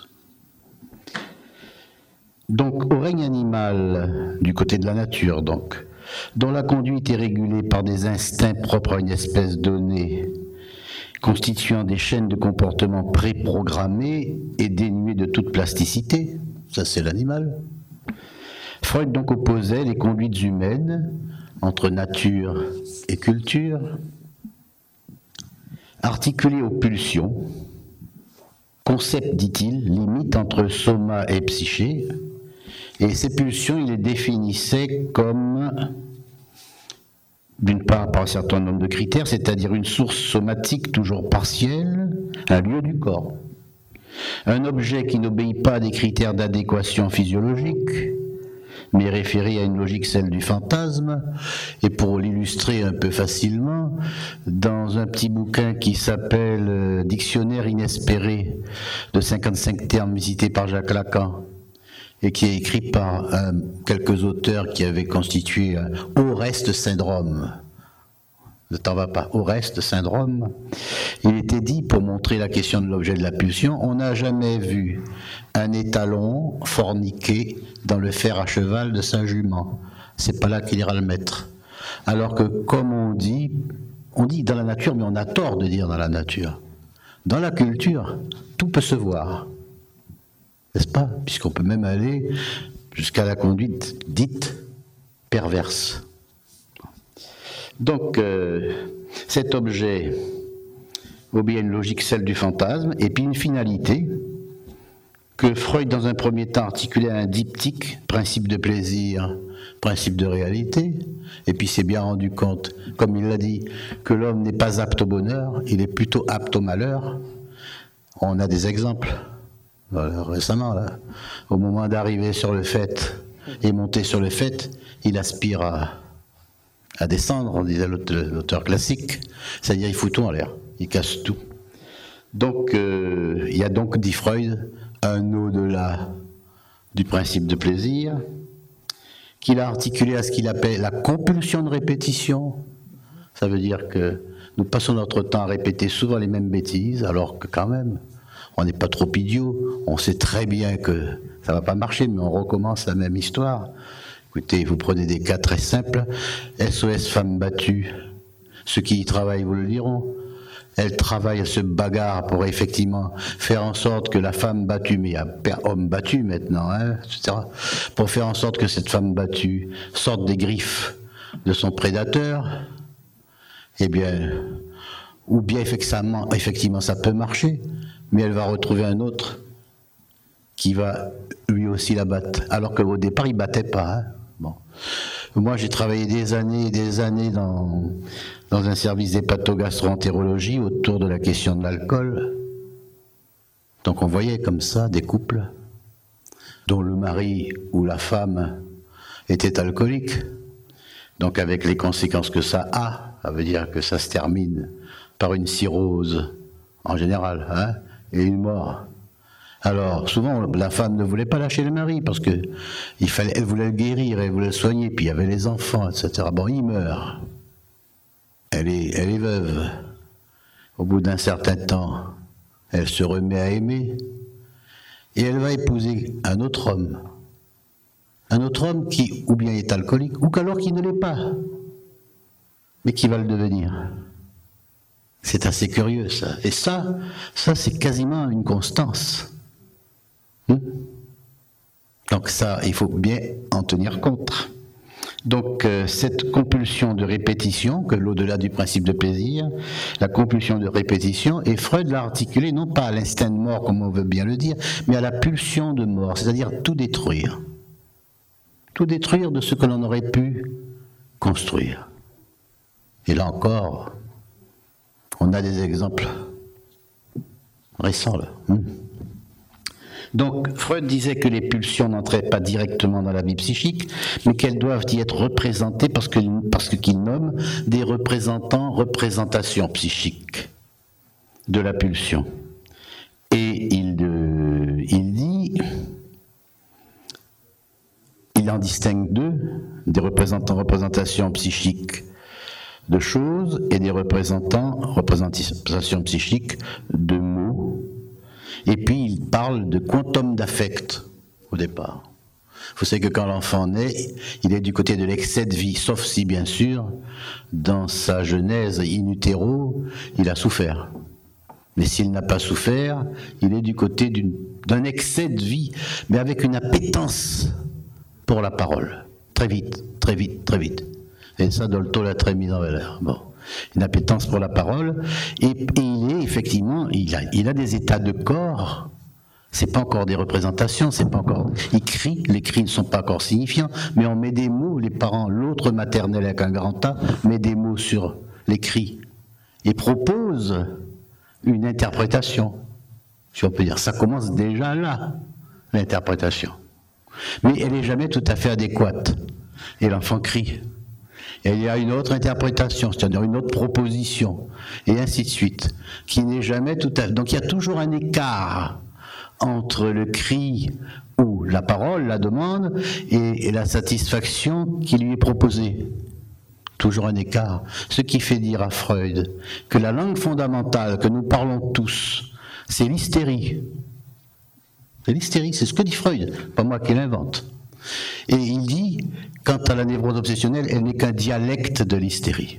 Donc, au règne animal, du côté de la nature, donc, dont la conduite est régulée par des instincts propres à une espèce donnée, constituant des chaînes de comportements préprogrammés et dénués de toute plasticité, ça c'est l'animal. Freud donc opposait les conduites humaines entre nature et culture, articulées aux pulsions, concept, dit-il, limite entre soma et psyché, et ces pulsions, il les définissait comme, d'une part, par un certain nombre de critères, c'est-à-dire une source somatique toujours partielle, un lieu du corps, un objet qui n'obéit pas à des critères d'adéquation physiologique, mais référé à une logique, celle du fantasme. Et pour l'illustrer un peu facilement, dans un petit bouquin qui s'appelle Dictionnaire inespéré de 55 termes visités par Jacques Lacan, et qui est écrit par quelques auteurs qui avaient constitué un Oreste syndrome. Ne t'en va pas, Oreste syndrome. Il était dit, pour montrer la question de l'objet de la pulsion, on n'a jamais vu un étalon forniquer dans le fer à cheval de sa jument. C'est pas là qu'il ira le mettre. Alors que, comme on dit dans la nature, mais on a tort de dire dans la nature. Dans la culture, tout peut se voir. N'est-ce pas? Puisqu'on peut même aller jusqu'à la conduite dite perverse. Donc, cet objet obéit à une logique, celle du fantasme, et puis une finalité que Freud, dans un premier temps, articulait à un diptyque, principe de plaisir, principe de réalité, et puis s'est bien rendu compte, comme il l'a dit, que l'homme n'est pas apte au bonheur, il est plutôt apte au malheur. On a des exemples. Récemment, là, au moment d'arriver sur le fait et monter sur le fait, il aspire à descendre, on disait l'auteur classique, c'est-à-dire il fout tout en l'air, il casse tout. Donc, il y a donc, dit Freud, un au-delà du principe de plaisir, qu'il a articulé à ce qu'il appelle la compulsion de répétition. Ça veut dire que nous passons notre temps à répéter souvent les mêmes bêtises, alors que quand même, on n'est pas trop idiot, on sait très bien que ça ne va pas marcher, mais on recommence la même histoire. Écoutez, vous prenez des cas très simples. SOS femmes battues, ceux qui y travaillent vous le diront. Elles travaillent, elles se bagarrent pour effectivement faire en sorte que la femme battue, mais il y a homme battu maintenant, hein, etc., pour faire en sorte que cette femme battue sorte des griffes de son prédateur, eh bien, ou bien effectivement ça peut marcher, mais elle va retrouver un autre qui va lui aussi la battre, alors qu'au départ il ne battait pas. Hein. Bon. Moi j'ai travaillé des années et des années dans un service d'hépatogastro-entérologie autour de la question de l'alcool. Donc on voyait comme ça des couples dont le mari ou la femme était alcoolique, donc avec les conséquences que ça veut dire que ça se termine par une cirrhose en général, hein, et une mort. Alors, souvent, la femme ne voulait pas lâcher le mari, parce que elle voulait le guérir, elle voulait le soigner, puis il y avait les enfants, etc. Bon, il meurt. Elle est veuve. Au bout d'un certain temps, elle se remet à aimer, et elle va épouser un autre homme. Un autre homme qui, ou bien est alcoolique, ou qu'alors qui ne l'est pas. mais qui va le devenir. C'est assez curieux, ça. Et ça c'est quasiment une constance. Donc ça, il faut bien en tenir compte. Donc cette compulsion de répétition, que l'au-delà du principe de plaisir, la compulsion de répétition, et Freud l'a articulée non pas à l'instinct de mort, comme on veut bien le dire, mais à la pulsion de mort, c'est-à-dire tout détruire. Tout détruire de ce que l'on aurait pu construire. Et là encore, on a des exemples récents là. Donc Freud disait que les pulsions n'entraient pas directement dans la vie psychique, mais qu'elles doivent y être représentées parce qu'il nomme des représentations psychiques de la pulsion. Et il en distingue deux, des représentations psychiques de choses et des représentations psychiques de mots. Et puis il parle de quantum d'affect au départ. Vous savez que quand l'enfant naît, il est du côté de l'excès de vie, sauf si bien sûr, dans sa genèse in utero, il a souffert. Mais s'il n'a pas souffert, il est du côté d'un excès de vie, mais avec une appétence pour la parole. Très vite, très vite, très vite. Et ça, Dolto l'a très mis en valeur. Bon, une appétence pour la parole, et il est effectivement, il a des états de corps. C'est pas encore des représentations, c'est pas encore. Il crie, les cris ne sont pas encore signifiants, mais on met des mots. Les parents, l'autre maternelle avec un grand A, met des mots sur les cris et propose une interprétation. Si on peut dire, ça commence déjà là, l'interprétation. Mais elle n'est jamais tout à fait adéquate. Et l'enfant crie. Et il y a une autre interprétation, c'est-à-dire une autre proposition, et ainsi de suite, qui n'est jamais tout à fait... Donc il y a toujours un écart entre le cri ou la parole, la demande, et la satisfaction qui lui est proposée. Toujours un écart. Ce qui fait dire à Freud que la langue fondamentale que nous parlons tous, c'est l'hystérie. C'est l'hystérie, c'est ce que dit Freud, pas moi qui l'invente. Et il dit, quant à la névrose obsessionnelle, elle n'est qu'un dialecte de l'hystérie.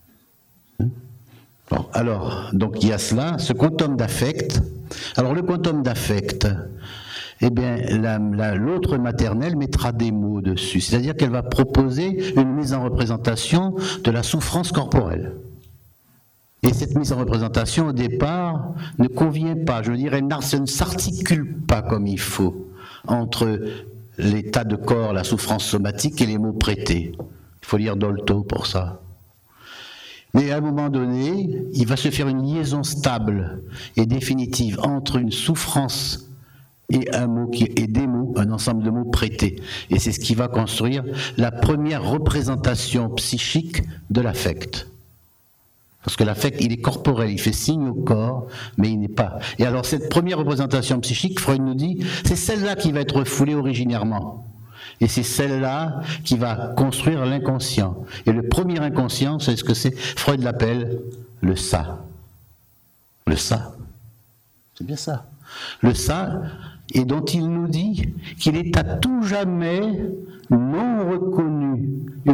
Bon, alors, donc il y a cela, ce quantum d'affect. Alors le quantum d'affect, eh bien, l'autre maternelle mettra des mots dessus, c'est-à-dire qu'elle va proposer une mise en représentation de la souffrance corporelle. Et cette mise en représentation, au départ, ne convient pas, je veux dire, elle ne s'articule pas comme il faut entre l'état de corps, la souffrance somatique et les mots prêtés. Il faut lire Dolto pour ça. Mais à un moment donné, il va se faire une liaison stable et définitive entre une souffrance et des mots, un ensemble de mots prêtés. Et c'est ce qui va construire la première représentation psychique de l'affect. Parce que l'affect, il est corporel, il fait signe au corps, mais il n'est pas. Et alors cette première représentation psychique, Freud nous dit, c'est celle-là qui va être refoulée originairement. Et c'est celle-là qui va construire l'inconscient. Et le premier inconscient, c'est ce que c'est, Freud l'appelle le ça. Le ça. C'est bien ça. Le ça, et dont il nous dit qu'il est à tout jamais non reconnu,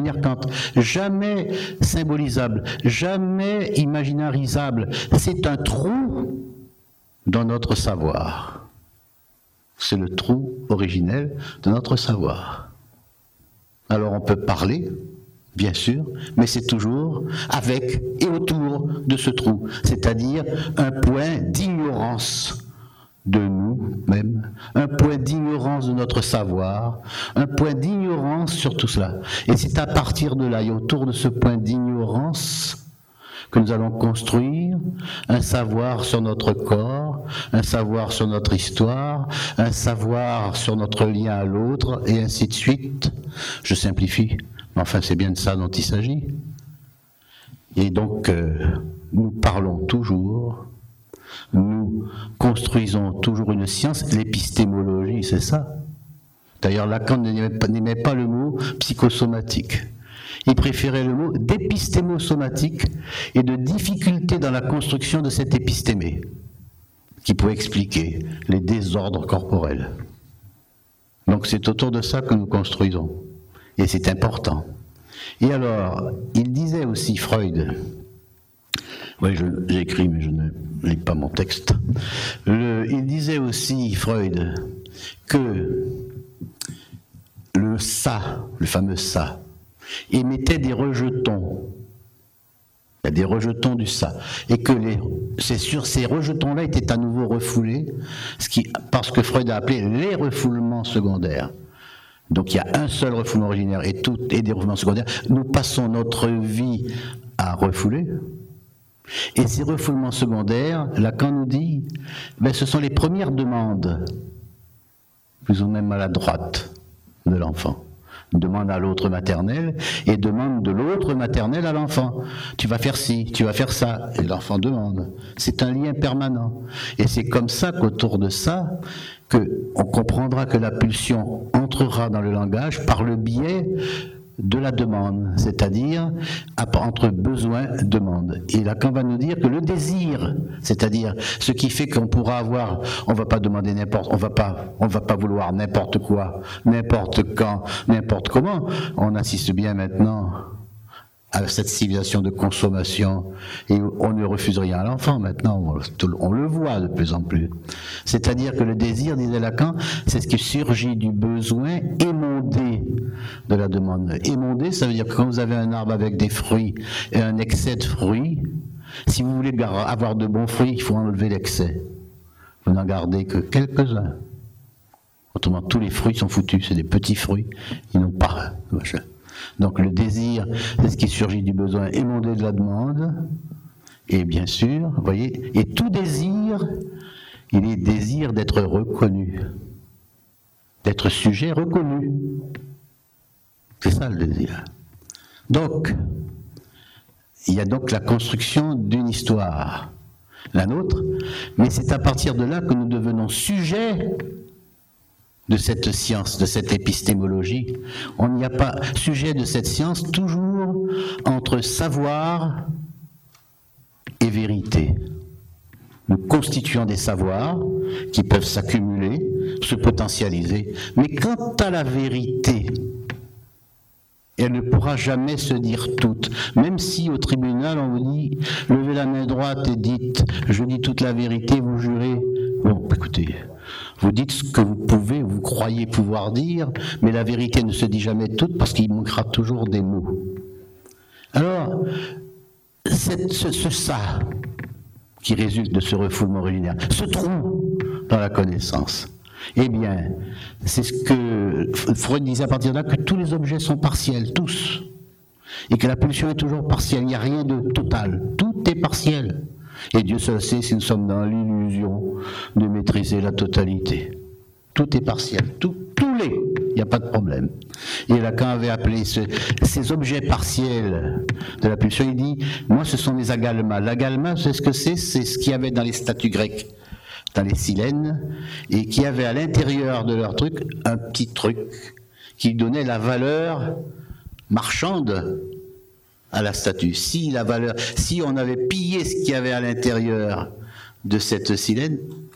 jamais symbolisable, jamais imaginarisable. C'est un trou dans notre savoir. C'est le trou originel de notre savoir. Alors on peut parler, bien sûr, mais c'est toujours avec et autour de ce trou, c'est-à-dire un point d'ignorance de nous-mêmes, un point d'ignorance de notre savoir, un point d'ignorance sur tout cela. Et c'est à partir de là et autour de ce point d'ignorance que nous allons construire un savoir sur notre corps, un savoir sur notre histoire, un savoir sur notre lien à l'autre, et ainsi de suite. Je simplifie, mais enfin c'est bien de ça dont il s'agit. Et donc, nous parlons toujours, nous construisons toujours une science, l'épistémologie, c'est ça. D'ailleurs, Lacan n'aimait pas le mot psychosomatique. Il préférait le mot d'épistémosomatique et de difficulté dans la construction de cette épistémé, qui pouvait expliquer les désordres corporels. Donc c'est autour de ça que nous construisons. Et c'est important. Et alors, il disait aussi, Freud, oui, j'ai écrit, mais je ne lis pas mon texte. Il disait aussi, Freud, que le ça, le fameux ça, émettait des rejetons. Il y a des rejetons du ça. Et que ces rejetons-là étaient à nouveau refoulés, parce que Freud a appelé les refoulements secondaires. Donc il y a un seul refoulement originaire et des refoulements secondaires. Nous passons notre vie à refouler. Et ces refoulements secondaires, Lacan nous dit, ce sont les premières demandes, plus ou moins maladroites, de l'enfant. Demande à l'autre maternel et demande de l'autre maternel à l'enfant. Tu vas faire ci, tu vas faire ça. Et l'enfant demande. C'est un lien permanent. Et c'est comme ça qu'autour de ça, on comprendra que la pulsion entrera dans le langage par le biais de la demande, c'est-à-dire entre besoin et demande. Et Lacan va nous dire que le désir, c'est-à-dire ce qui fait qu'on pourra avoir, on va pas demander on va pas vouloir n'importe quoi, n'importe quand, n'importe comment. On assiste bien maintenant à cette civilisation de consommation et on ne refuse rien à l'enfant maintenant, on le voit de plus en plus. C'est-à-dire que le désir, disait Lacan, c'est ce qui surgit du besoin émondé de la demande. Émondé, ça veut dire que quand vous avez un arbre avec des fruits et un excès de fruits, si vous voulez avoir de bons fruits, il faut enlever l'excès. Vous n'en gardez que quelques-uns. Autrement, tous les fruits sont foutus, c'est des petits fruits, ils n'ont pas machin. Donc le désir, c'est ce qui surgit du besoin émondé de la demande, et bien sûr, vous voyez, et tout désir, il est désir d'être reconnu, d'être sujet reconnu. C'est ça le désir. Donc, il y a donc la construction d'une histoire, la nôtre, mais c'est à partir de là que nous devenons sujets de cette science, de cette épistémologie. On n'y a pas sujet de cette science toujours entre savoir et vérité. Nous constituons des savoirs qui peuvent s'accumuler, se potentialiser, mais quant à la vérité, elle ne pourra jamais se dire toute. Même si au tribunal on vous dit « levez la main droite et dites « je dis toute la vérité, vous jurez ». Bon, écoutez, vous dites ce que vous pouvez, vous croyez pouvoir dire, mais la vérité ne se dit jamais toute parce qu'il manquera toujours des mots. Alors, ce ça qui résulte de ce refoulement originaire, ce trou dans la connaissance, eh bien, c'est ce que Freud disait à partir de là, que tous les objets sont partiels, tous, et que la pulsion est toujours partielle, il n'y a rien de total, tout est partiel. Et Dieu seul sait si nous sommes dans l'illusion de maîtriser la totalité. Tout est partiel, il n'y a pas de problème. Et Lacan avait appelé ces objets partiels de la pulsion, il dit, moi ce sont les agalmas. L'agalma, c'est ce que c'est ce qu'il y avait dans les statues grecques, dans les silènes, et qui avait à l'intérieur de leur truc, un petit truc qui donnait la valeur marchande à la statue. Si on avait pillé ce qu'il y avait à l'intérieur de cette silène,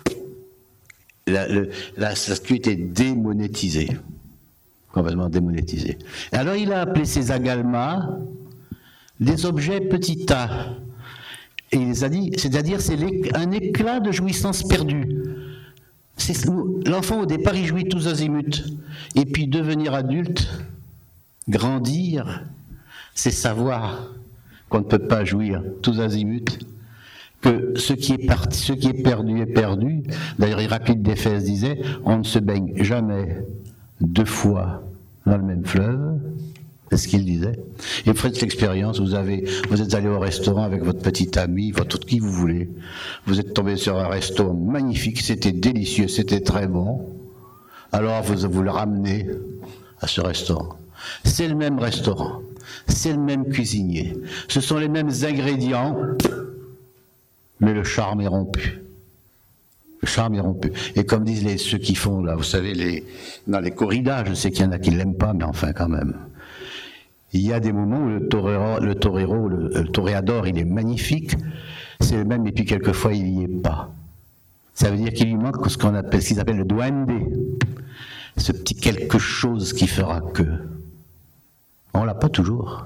la statue était démonétisée, complètement démonétisée. Et alors il a appelé ces agalmas des objets petits tas. Et il les a dit, c'est-à-dire c'est un éclat de jouissance perdue. L'enfant au départ il jouit tous azimuts, et puis devenir adulte, grandir, c'est savoir qu'on ne peut pas jouir tous azimuts, que ce qui est perdu est perdu. D'ailleurs, Héraclite d'Éphèse disait, on ne se baigne jamais deux fois dans le même fleuve. C'est ce qu'il disait. Et vous faites l'expérience, vous êtes allé au restaurant avec votre petite amie, qui vous voulez. Vous êtes tombé sur un restaurant magnifique, c'était délicieux, c'était très bon. Alors vous le ramenez à ce restaurant. C'est le même restaurant, c'est le même cuisinier, ce sont les mêmes ingrédients, mais le charme est rompu. Le charme est rompu. Et comme disent ceux qui font, là, vous savez, dans les corridas, je sais qu'il y en a qui ne l'aiment pas, mais enfin quand même. Il y a des moments où le toréador, il est magnifique, c'est le même, et puis quelquefois il n'y est pas. Ça veut dire qu'il lui manque ce qu'ils appellent le duende, ce petit quelque chose qui fera que. On l'a pas toujours.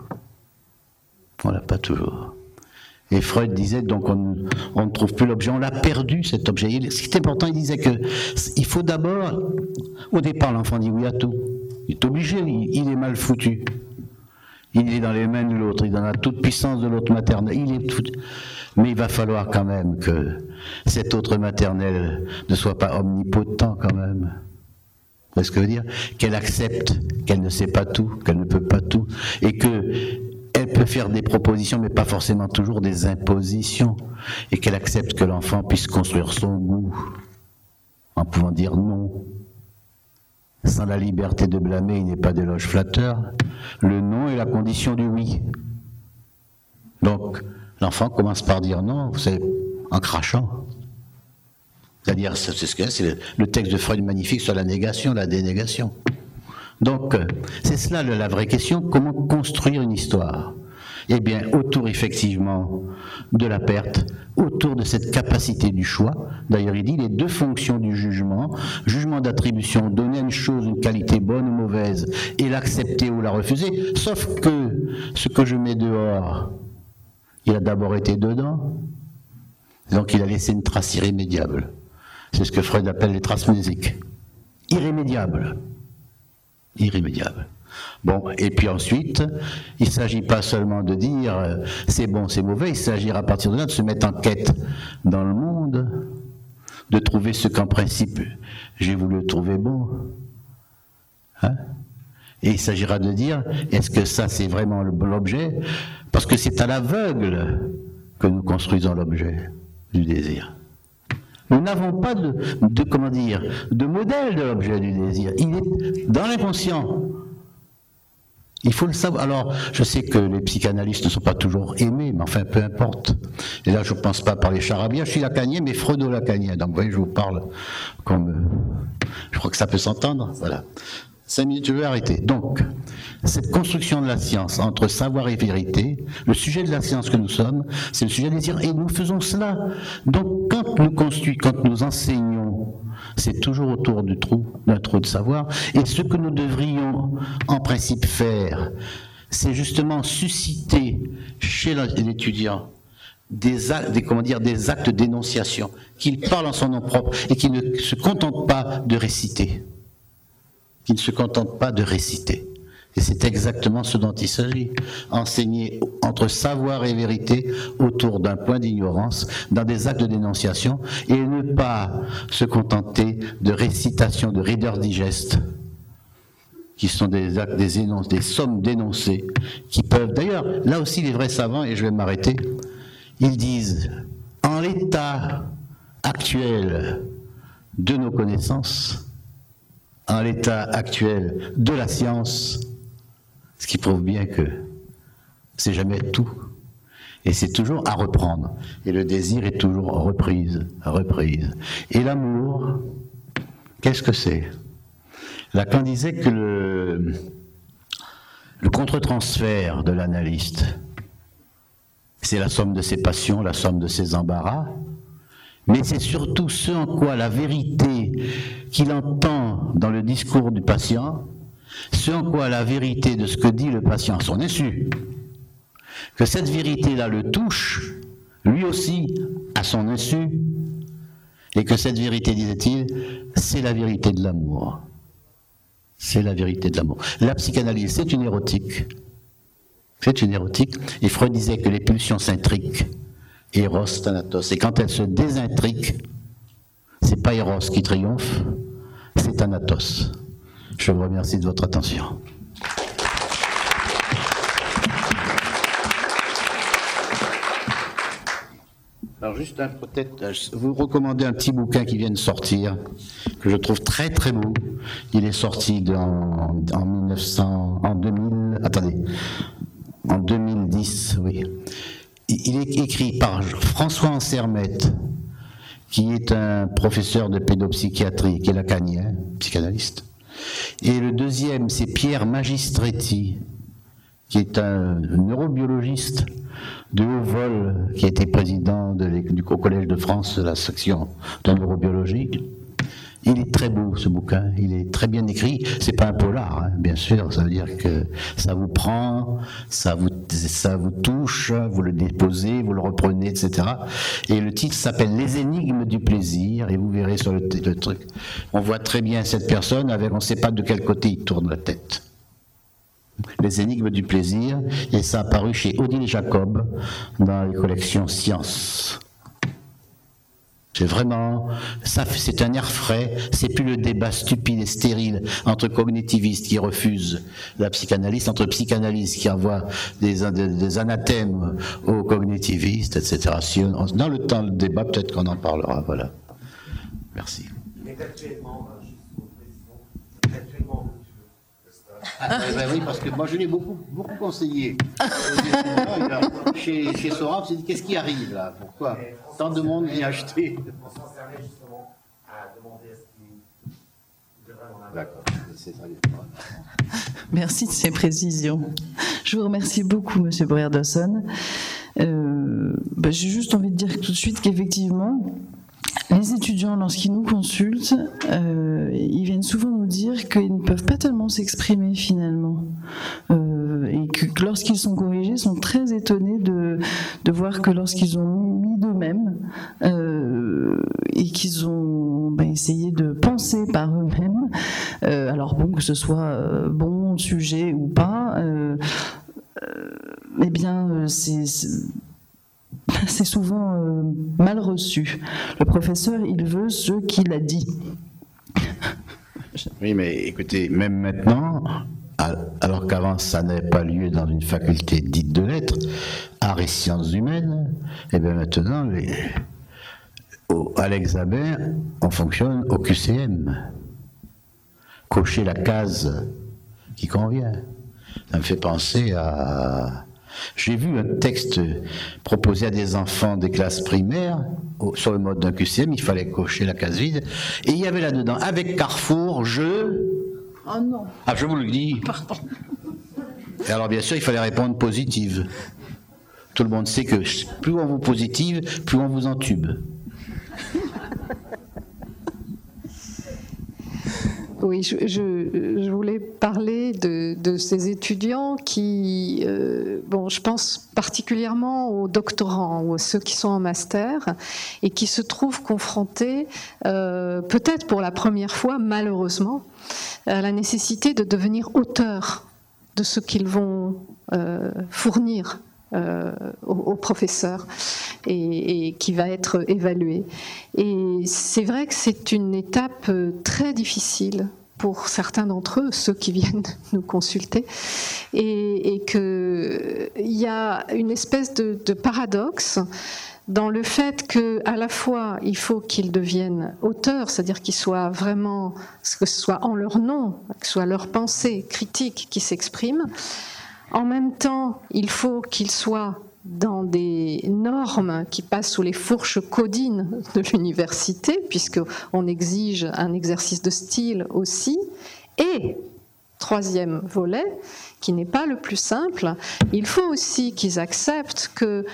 On l'a pas toujours. Et Freud disait donc on ne trouve plus l'objet, on l'a perdu cet objet. Ce qui est important, il disait que il faut d'abord, au départ l'enfant dit oui à tout. Il est obligé, il est mal foutu. Il est dans les mains de l'autre, il est dans la toute puissance de l'autre maternelle. Il est foutu. Mais il va falloir quand même que cet autre maternel ne soit pas omnipotent quand même. Vous voyez ce que je veux dire? Qu'elle accepte qu'elle ne sait pas tout, qu'elle ne peut pas tout, et qu'elle peut faire des propositions, mais pas forcément toujours des impositions, et qu'elle accepte que l'enfant puisse construire son goût, en pouvant dire non. Sans la liberté de blâmer, il n'est pas d'éloge flatteur. Le non est la condition du oui. Donc, l'enfant commence par dire non, vous savez, en crachant. C'est-à-dire, c'est le texte de Freud magnifique sur la négation, la dénégation. Donc, c'est cela la vraie question, comment construire une histoire? Eh bien, autour effectivement de la perte, autour de cette capacité du choix. D'ailleurs, il dit les deux fonctions du jugement d'attribution, donner à une chose une qualité bonne ou mauvaise, et l'accepter ou la refuser, sauf que ce que je mets dehors, il a d'abord été dedans, donc il a laissé une trace irrémédiable. C'est ce que Freud appelle les traces mnésiques. Irrémédiables. Irrémédiables. Bon, et puis ensuite, il ne s'agit pas seulement de dire c'est bon, c'est mauvais, il s'agira à partir de là de se mettre en quête dans le monde, de trouver ce qu'en principe j'ai voulu trouver bon. Hein? Et il s'agira de dire, est-ce que ça c'est vraiment l'objet? Parce que c'est à l'aveugle que nous construisons l'objet du désir. Nous n'avons pas de modèle de l'objet du désir. Il est dans l'inconscient. Il faut le savoir. Alors, je sais que les psychanalystes ne sont pas toujours aimés, mais enfin, peu importe. Et là, je ne pense pas parler charabia, je suis lacanien, mais freudo-lacanien. Donc, vous voyez, je vous parle comme... je crois que ça peut s'entendre. Voilà. 5 minutes, je vais arrêter. Donc, cette construction de la science entre savoir et vérité, le sujet de la science que nous sommes, c'est le sujet des désir, et nous faisons cela. Donc, quand nous enseignons, c'est toujours autour d'un trou de savoir, et ce que nous devrions en principe faire, c'est justement susciter chez l'étudiant des actes d'énonciation, qu'il parle en son nom propre, et qu'il ne se contente pas de réciter. Qui ne se contente pas de réciter. Et c'est exactement ce dont il s'agit. Enseigner entre savoir et vérité autour d'un point d'ignorance, dans des actes de dénonciation, et ne pas se contenter de récitation, de reader digest, qui sont des actes, des sommes d'énoncés, qui peuvent... D'ailleurs, là aussi, les vrais savants, et je vais m'arrêter, ils disent, en l'état actuel de nos connaissances, en l'état actuel de la science, ce qui prouve bien que c'est jamais tout. Et c'est toujours à reprendre. Et le désir est toujours reprise. Et l'amour, qu'est-ce que c'est? Lacan disait que le contre-transfert de l'analyste, c'est la somme de ses passions, la somme de ses embarras, mais c'est surtout ce en quoi la vérité qu'il entend dans le discours du patient, ce en quoi la vérité de ce que dit le patient à son insu, que cette vérité-là le touche, lui aussi, à son insu, et que cette vérité, disait-il, c'est la vérité de l'amour. C'est la vérité de l'amour. La psychanalyse, c'est une érotique. C'est une érotique. Et Freud disait que les pulsions s'intriquent. Eros, Thanatos. Et quand elle se désintrigue, c'est pas Eros qui triomphe, c'est Thanatos. Je vous remercie de votre attention. Alors juste peut-être, vous recommandez un petit bouquin qui vient de sortir, que je trouve très très beau. Il est sorti en 2010, oui. Il est écrit par François Ansermet, qui est un professeur de pédopsychiatrie, qui est lacanien, psychanalyste. Et le deuxième, c'est Pierre Magistretti, qui est un neurobiologiste de haut vol, qui a été président au Collège de France de la section de neurobiologie. Il est très beau ce bouquin, il est très bien écrit. C'est pas un polar, hein, bien sûr. Ça veut dire que ça vous prend, ça vous touche, vous le déposez, vous le reprenez, etc. Et le titre s'appelle Les énigmes du plaisir. Et vous verrez sur le truc, on voit très bien cette personne avec, on ne sait pas de quel côté il tourne la tête. Les énigmes du plaisir, et ça a paru chez Odile Jacob dans les collections Sciences. C'est vraiment, ça, c'est un air frais, c'est plus le débat stupide et stérile entre cognitivistes qui refusent la psychanalyse, entre psychanalystes qui envoient des anathèmes aux cognitivistes, etc. Si dans le temps de débat, peut-être qu'on en parlera, voilà. Merci. Mais actuellement, oui, parce que moi je l'ai beaucoup conseillé. Chez Sora, on s'est dit qu'est-ce qui arrive là? Pourquoi tant de monde vient acheter? On s'en servait justement à demander ce qui devrait en avoir. D'accord, c'est très bien. Merci de ces précisions. Je vous remercie beaucoup, Monsieur Brerdosson. J'ai juste envie de dire tout de suite qu'effectivement, les étudiants, lorsqu'ils nous consultent, ils viennent souvent nous dire qu'ils ne peuvent pas tellement s'exprimer finalement. Et que lorsqu'ils sont corrigés, ils sont très étonnés de voir que lorsqu'ils ont mis d'eux-mêmes et qu'ils ont essayé de penser par eux-mêmes, alors bon, que ce soit bon sujet ou pas, eh bien c'est souvent mal reçu. Le professeur, il veut ce qu'il a dit. Oui, mais écoutez, même maintenant, alors qu'avant ça n'avait pas lieu dans une faculté dite de lettres, arts et sciences humaines, et bien maintenant, à l'examen, on fonctionne au QCM. Cocher la case qui convient. Ça me fait penser à... J'ai vu un texte proposé à des enfants des classes primaires, sur le mode d'un QCM, il fallait cocher la case vide, et il y avait là-dedans, avec Carrefour, Oh non. Ah, je vous le dis. Pardon. Et alors, bien sûr, il fallait répondre positive. Tout le monde sait que plus on vous positive, plus on vous entube. Oui, je voulais parler de ces étudiants qui, je pense particulièrement aux doctorants ou à ceux qui sont en master et qui se trouvent confrontés, peut-être pour la première fois, malheureusement, à la nécessité de devenir auteurs de ce qu'ils vont fournir au professeur et qui va être évalué. Et c'est vrai que c'est une étape très difficile pour certains d'entre eux, ceux qui viennent nous consulter, et qu'il y a une espèce de paradoxe dans le fait qu'à la fois il faut qu'ils deviennent auteurs, c'est-à-dire qu'ils soient vraiment, que ce soit en leur nom, que ce soit leur pensée critique qui s'exprime. En même temps, il faut qu'ils soient dans des normes qui passent sous les fourches codines de l'université, puisqu'on exige un exercice de style aussi. Et, troisième volet, qui n'est pas le plus simple, il faut aussi qu'ils acceptent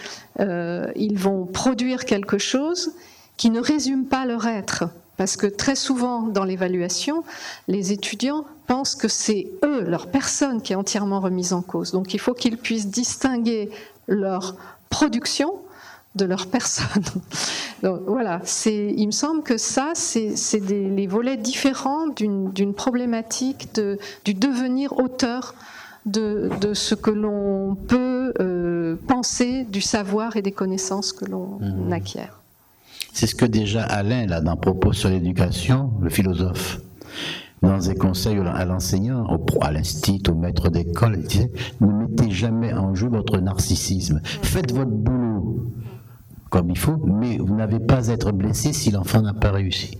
qu'ils vont produire quelque chose qui ne résume pas leur être. Parce que très souvent, dans l'évaluation, les étudiants pensent que c'est eux, leur personne, qui est entièrement remise en cause. Donc il faut qu'ils puissent distinguer leur production de leur personne. Donc voilà, il me semble que ça, c'est les volets différents d'une problématique du devenir auteur de ce que l'on peut penser du savoir et des connaissances que l'on acquiert. C'est ce que déjà Alain, là, dans Propos sur l'éducation, le philosophe, dans des conseils à l'enseignant, à l'instit, au maître d'école, il disait, ne mettez jamais en jeu votre narcissisme. Faites votre boulot comme il faut, mais vous n'avez pas à être blessé si l'enfant n'a pas réussi.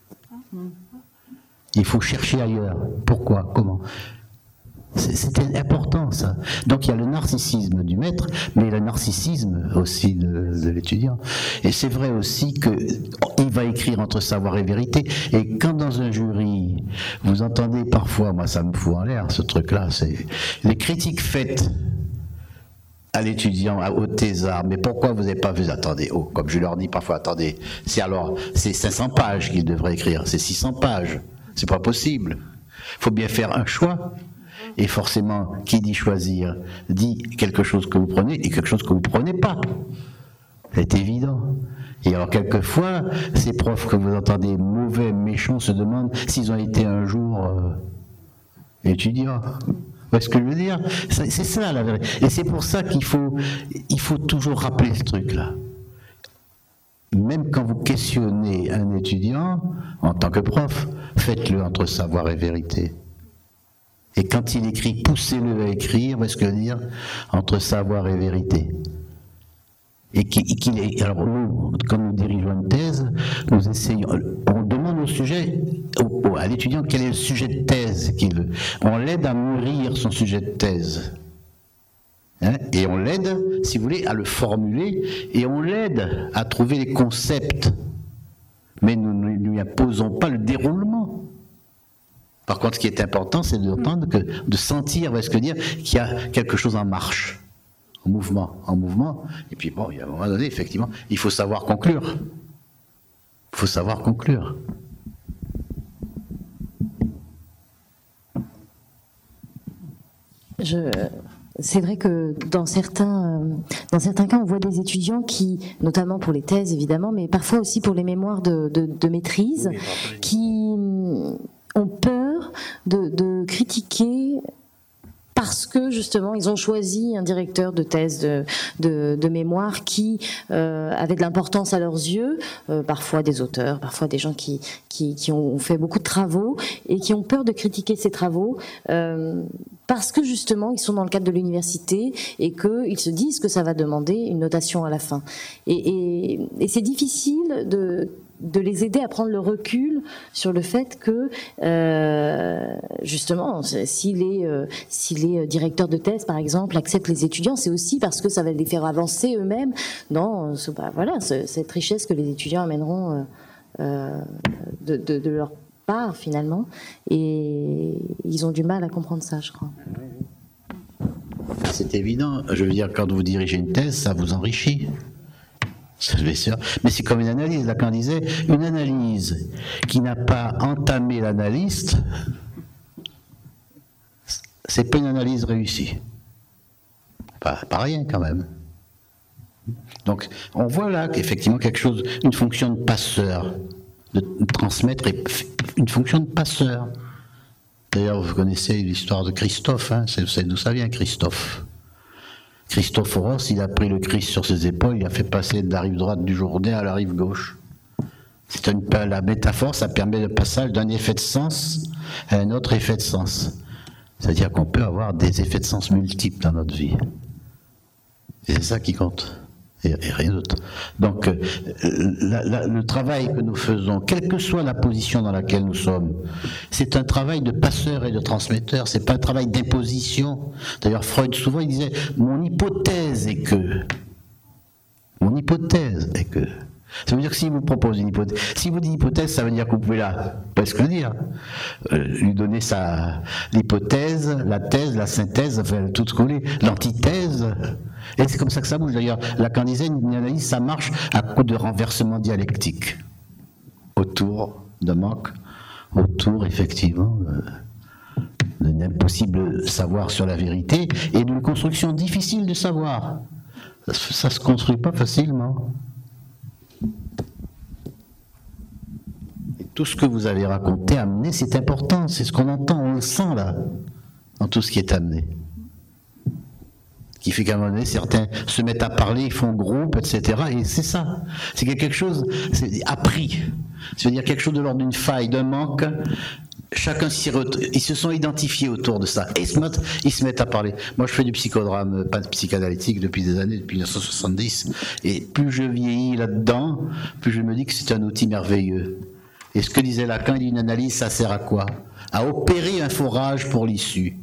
Il faut chercher ailleurs. Pourquoi? Comment? C'était important, ça. Donc il y a le narcissisme du maître, mais le narcissisme aussi de l'étudiant. Et c'est vrai aussi qu'il va écrire entre savoir et vérité. Et quand dans un jury, vous entendez parfois, moi ça me fout en l'air ce truc-là, c'est les critiques faites à l'étudiant, au thésard, mais pourquoi vous n'avez pas vu, attendez, comme je leur dis parfois, attendez, c'est 500 pages qu'il devrait écrire, c'est 600 pages, c'est pas possible. Il faut bien faire un choix. Et forcément, qui dit choisir, dit quelque chose que vous prenez et quelque chose que vous ne prenez pas. C'est évident. Et alors, quelquefois, ces profs que vous entendez mauvais, méchants, se demandent s'ils ont été un jour étudiants. Vous voyez ce que je veux dire? C'est ça la vérité. Et c'est pour ça qu'il faut toujours rappeler ce truc-là. Même quand vous questionnez un étudiant, en tant que prof, faites-le entre savoir et vérité. Et quand il écrit, poussez-le à écrire, parce que dire, entre savoir et vérité. Et alors nous, quand nous dirigeons une thèse, nous essayons, on demande au sujet, à l'étudiant, quel est le sujet de thèse qu'il veut. On l'aide à mûrir son sujet de thèse. Et on l'aide, si vous voulez, à le formuler, et on l'aide à trouver les concepts. Mais nous ne lui imposons pas le déroulement. Par contre, ce qui est important, c'est d'entendre, de sentir, ce que dire, qu'il y a quelque chose en marche, en mouvement. Et puis bon, il y a un moment donné, effectivement, il faut savoir conclure. Il faut savoir conclure. C'est vrai que dans certains cas, on voit des étudiants qui, notamment pour les thèses évidemment, mais parfois aussi pour les mémoires de maîtrise, qui ont peur de critiquer parce que justement ils ont choisi un directeur de thèse de mémoire qui avait de l'importance à leurs yeux, parfois des auteurs, parfois des gens qui ont fait beaucoup de travaux et qui ont peur de critiquer ces travaux parce que justement ils sont dans le cadre de l'université et qu'ils se disent que ça va demander une notation à la fin. Et c'est difficile de les aider à prendre le recul sur le fait que justement s'il est directeur de thèse par exemple accepte les étudiants, c'est aussi parce que ça va les faire avancer eux-mêmes dans cette richesse que les étudiants amèneront de leur part finalement, et ils ont du mal à comprendre ça, je crois. C'est évident, je veux dire, quand vous dirigez une thèse, ça vous enrichit. Mais c'est comme une analyse, Lacan disait, une analyse qui n'a pas entamé l'analyste, c'est pas une analyse réussie. Pas rien quand même. Donc on voit là qu'effectivement quelque chose, une fonction de passeur, de transmettre une fonction de passeur. D'ailleurs vous connaissez l'histoire de Christophe, vous savez d'où ça vient Christophe. Christophe Ross, il a pris le Christ sur ses épaules, il a fait passer de la rive droite du Jourdain à la rive gauche. La métaphore, ça permet le passage d'un effet de sens à un autre effet de sens. C'est-à-dire qu'on peut avoir des effets de sens multiples dans notre vie. Et c'est ça qui compte, et rien d'autre. Donc, le travail que nous faisons, quelle que soit la position dans laquelle nous sommes, c'est un travail de passeur et de transmetteur, c'est pas un travail d'imposition. D'ailleurs, Freud, souvent, il disait « mon hypothèse est que ». Mon hypothèse est que. Ça veut dire que s'il vous propose une hypothèse, si vous dites hypothèse, ça veut dire que vous pouvez pas ce que dire, lui donner l'hypothèse, la thèse, la synthèse, enfin, tout ce qu'on voulait, l'antithèse. Et c'est comme ça que ça bouge. D'ailleurs, Lacan disait, une analyse, ça marche à coup de renversement dialectique. Autour d'un manque, autour, effectivement, d'un impossible savoir sur la vérité et d'une construction difficile de savoir. Ça se construit pas facilement. Et tout ce que vous avez raconté, amené, c'est important, c'est ce qu'on entend, on le sent là, dans tout ce qui est amené. Qui fait qu'à un moment donné, certains se mettent à parler, ils font groupe, etc. Et c'est ça, c'est quelque chose, c'est appris. C'est-à-dire quelque chose de l'ordre d'une faille, d'un manque. Chacun ils se sont identifiés autour de ça. Et ils se mettent à parler. Moi, je fais du psychodrame, pas de psychanalytique depuis des années, depuis 1970. Et plus je vieillis là-dedans, plus je me dis que c'est un outil merveilleux. Et ce que disait Lacan, il dit une analyse, ça sert à quoi? À opérer un forage pour l'issue.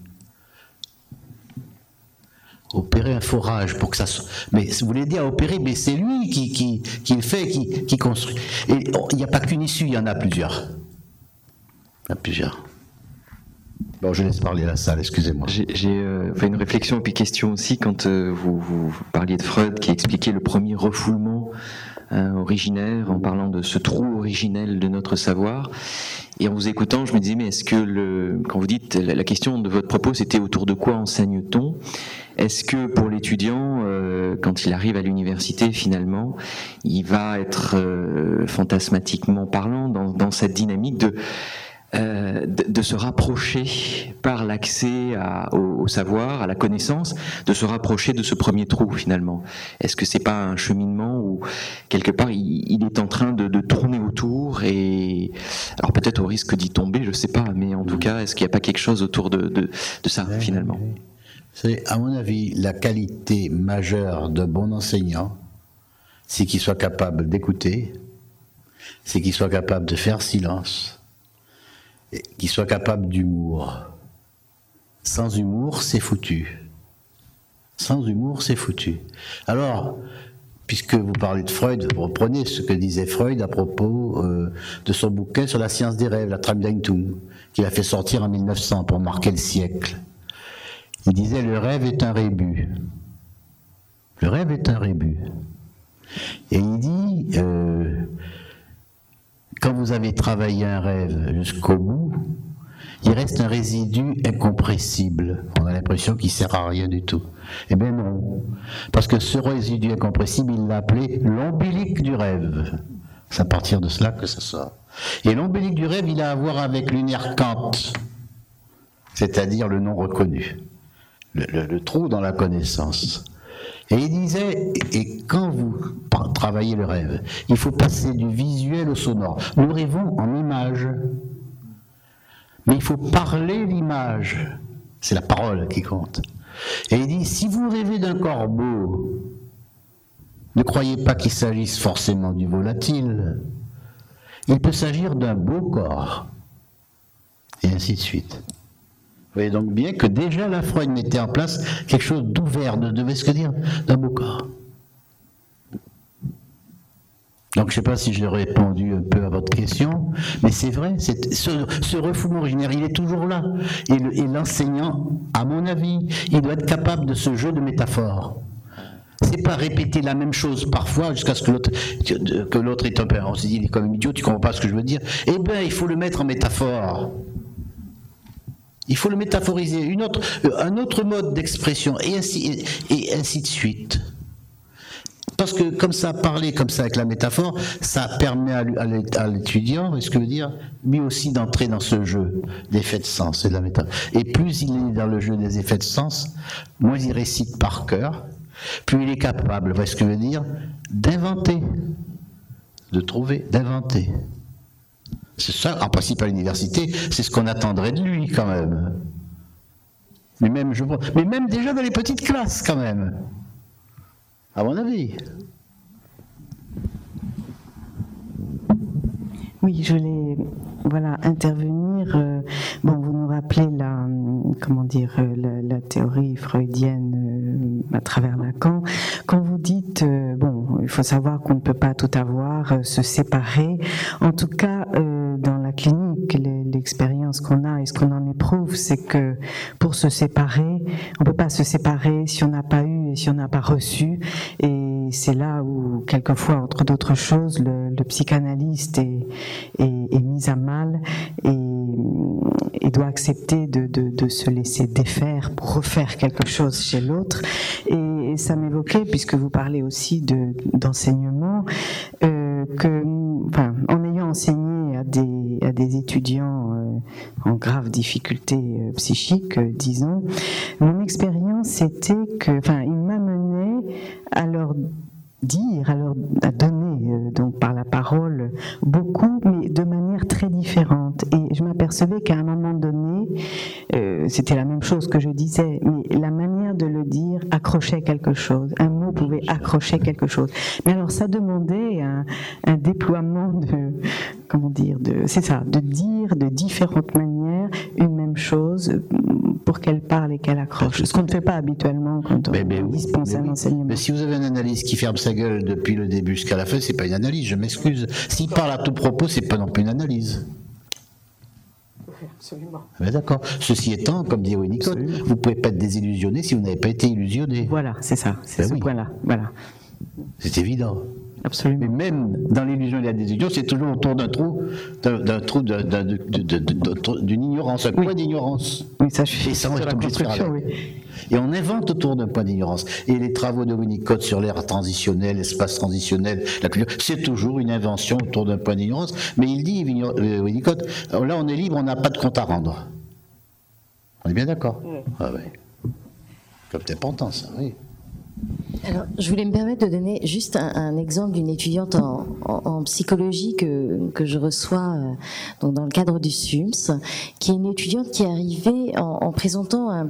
Opérer un forage pour que ça soit. Mais vous l'aider à opérer, mais c'est lui qui le fait, qui construit. Et il n'y a pas qu'une issue, il y en a plusieurs. Il y en a plusieurs. Bon, je laisse parler à la salle, excusez-moi. J'ai fait une réflexion et puis question aussi quand vous parliez de Freud qui expliquait le premier refoulement originaire en parlant de ce trou originel de notre savoir. Et en vous écoutant, je me disais, mais est-ce que quand vous dites, la question de votre propos, c'était autour de quoi enseigne-t-on ? Est-ce que pour l'étudiant, quand il arrive à l'université, finalement, il va être fantasmatiquement parlant dans cette dynamique de se rapprocher par l'accès au savoir, à la connaissance, de se rapprocher de ce premier trou finalement. Est-ce que c'est pas un cheminement où quelque part il est en train de tourner autour et alors peut-être au risque d'y tomber, je sais pas, mais en tout cas est-ce qu'il n'y a pas quelque chose autour de ça finalement? C'est à mon avis la qualité majeure d'un bon enseignant, c'est qu'il soit capable d'écouter, c'est qu'il soit capable de faire silence. Qu'il soit capable d'humour. Sans humour, c'est foutu. Sans humour, c'est foutu. Alors, puisque vous parlez de Freud, vous reprenez ce que disait Freud à propos de son bouquin sur la science des rêves, la Traumdeutung, qu'il a fait sortir en 1900 pour marquer le siècle. Il disait « Le rêve est un rébut. Le rêve est un rébut. » Et il dit... quand vous avez travaillé un rêve jusqu'au bout, il reste un résidu incompressible. On a l'impression qu'il ne sert à rien du tout. Eh bien non, parce que ce résidu incompressible, il l'a appelé l'ombilic du rêve. C'est à partir de cela que ça sort. Et l'ombilic du rêve, il a à voir avec l'unerkant, c'est-à-dire le non reconnu, le trou dans la connaissance. Et il disait, et quand vous travaillez le rêve, il faut passer du visuel au sonore. Nous rêvons en images, mais il faut parler l'image. C'est la parole qui compte. Et il dit, si vous rêvez d'un corbeau, ne croyez pas qu'il s'agisse forcément du volatile. Il peut s'agir d'un beau corps. Et ainsi de suite. Vous voyez donc bien que déjà la Freud mettait en place quelque chose d'ouvert, d'un beau corps. Donc je ne sais pas si j'ai répondu un peu à votre question, mais c'est vrai, ce refoulement originaire, il est toujours là. Et l'enseignant, à mon avis, il doit être capable de ce jeu de métaphores. C'est pas répéter la même chose parfois jusqu'à ce que l'autre est un peu... On se dit, il est quand même idiot, tu comprends pas ce que je veux dire. Eh bien, il faut le mettre en métaphore. Il faut le métaphoriser, un autre mode d'expression, et ainsi de suite. Parce que comme ça, parler comme ça avec la métaphore, ça permet à l'étudiant, ce que je veux dire, lui aussi d'entrer dans ce jeu d'effets de sens et de la métaphore. Et plus il est dans le jeu des effets de sens, moins il récite par cœur, plus il est capable, ce que je veux dire, d'inventer, de trouver, d'inventer. C'est ça, en principe à l'université, c'est ce qu'on attendrait de lui quand même. Mais même déjà dans les petites classes quand même. À mon avis. Oui, je voulais intervenir. Vous nous rappelez la théorie freudienne à travers Lacan. Quand vous dites, il faut savoir qu'on ne peut pas tout avoir, se séparer. En tout cas, dans la clinique, l'expérience qu'on a et ce qu'on en éprouve, c'est que pour se séparer, on ne peut pas se séparer si on n'a pas eu et si on n'a pas reçu. Et c'est là où, quelquefois, entre d'autres choses, le psychanalyste est mis à mal et doit accepter de se laisser défaire pour refaire quelque chose chez l'autre. Et ça m'évoquait, puisque vous parlez aussi d'enseignement, en ayant enseigné à des étudiants en grave difficulté psychique, disons, mon expérience c'était il m'amenait à leur dire, à donner donc par la parole beaucoup, mais de manière très différente. Et je m'apercevais qu'à un moment donné, c'était la même chose que je disais, mais la manière de le dire accrochait quelque chose. Un mot pouvait accrocher quelque chose. Mais alors ça demandait un déploiement de dire de différentes manières une même chose pour qu'elle parle et qu'elle accroche. Ce qu'on ne fait pas habituellement quand on dispense un enseignement. Mais si vous avez un analyste qui ferme sa gueule depuis le début jusqu'à la fin, c'est pas une analyse, je m'excuse. S'il parle à tout propos, c'est pas non plus une analyse. absolument. Ben d'accord. Ceci étant, comme dit Winnicott, vous ne pouvez pas être désillusionné si vous n'avez pas été illusionné. Voilà, c'est ça, c'est ce point-là. Voilà. C'est évident. Absolument. Mais même dans l'illusion et la désillusion, c'est toujours autour d'un trou, d'une ignorance, un point d'ignorance. Oui, ça, je suis et ça, on sur est la obligé de faire construction, avec. oui. Et on invente autour d'un point d'ignorance. Et les travaux de Winnicott sur l'ère transitionnelle, l'espace transitionnel, la culture, c'est toujours une invention autour d'un point d'ignorance. Mais il dit, Winnicott, là on est libre, on n'a pas de compte à rendre. On est bien d'accord? Ah oui. C'est important ça, oui. Alors, je voulais me permettre de donner juste un exemple d'une étudiante en psychologie que je reçois donc dans le cadre du SUMS, qui est une étudiante qui est arrivée en présentant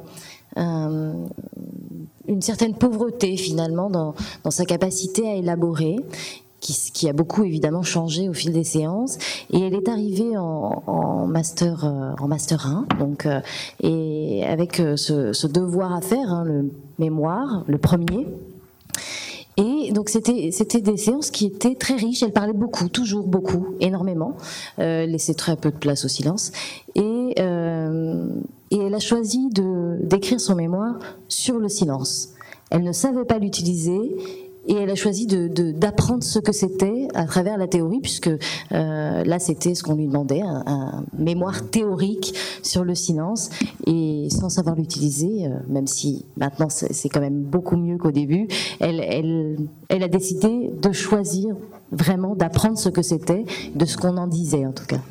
une certaine pauvreté finalement dans sa capacité à élaborer, qui a beaucoup évidemment changé au fil des séances, et elle est arrivée en master 1, donc et avec ce devoir à faire, le mémoire, le premier. Et donc c'était des séances qui étaient très riches. Elle parlait beaucoup, toujours beaucoup, énormément, laissait très peu de place au silence. Et elle a choisi d'écrire son mémoire sur le silence. Elle ne savait pas l'utiliser. Et elle a choisi d'apprendre ce que c'était à travers la théorie, puisque là c'était ce qu'on lui demandait, un mémoire théorique sur le silence, et sans savoir l'utiliser, même si maintenant c'est quand même beaucoup mieux qu'au début, elle a décidé de choisir vraiment d'apprendre ce que c'était, de ce qu'on en disait en tout cas.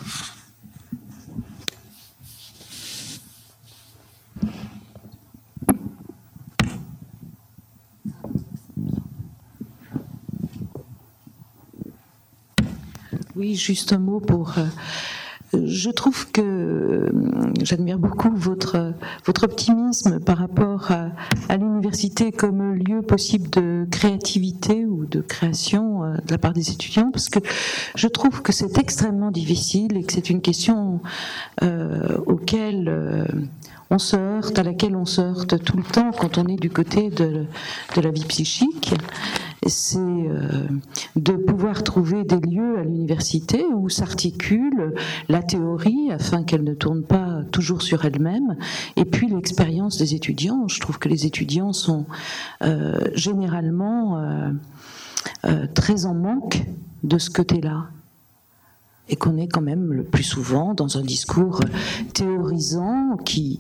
Oui, juste un mot pour... je trouve que j'admire beaucoup votre optimisme par rapport à l'université comme lieu possible de créativité ou de création de la part des étudiants, parce que je trouve que c'est extrêmement difficile et que c'est une question auquel on se heurte, à laquelle on se heurte tout le temps quand on est du côté de la vie psychique. C'est de pouvoir trouver des lieux à l'université où s'articule la théorie afin qu'elle ne tourne pas toujours sur elle-même, et puis l'expérience des étudiants. Je trouve que les étudiants sont généralement très en manque de ce côté-là, et qu'on est quand même le plus souvent dans un discours théorisant qui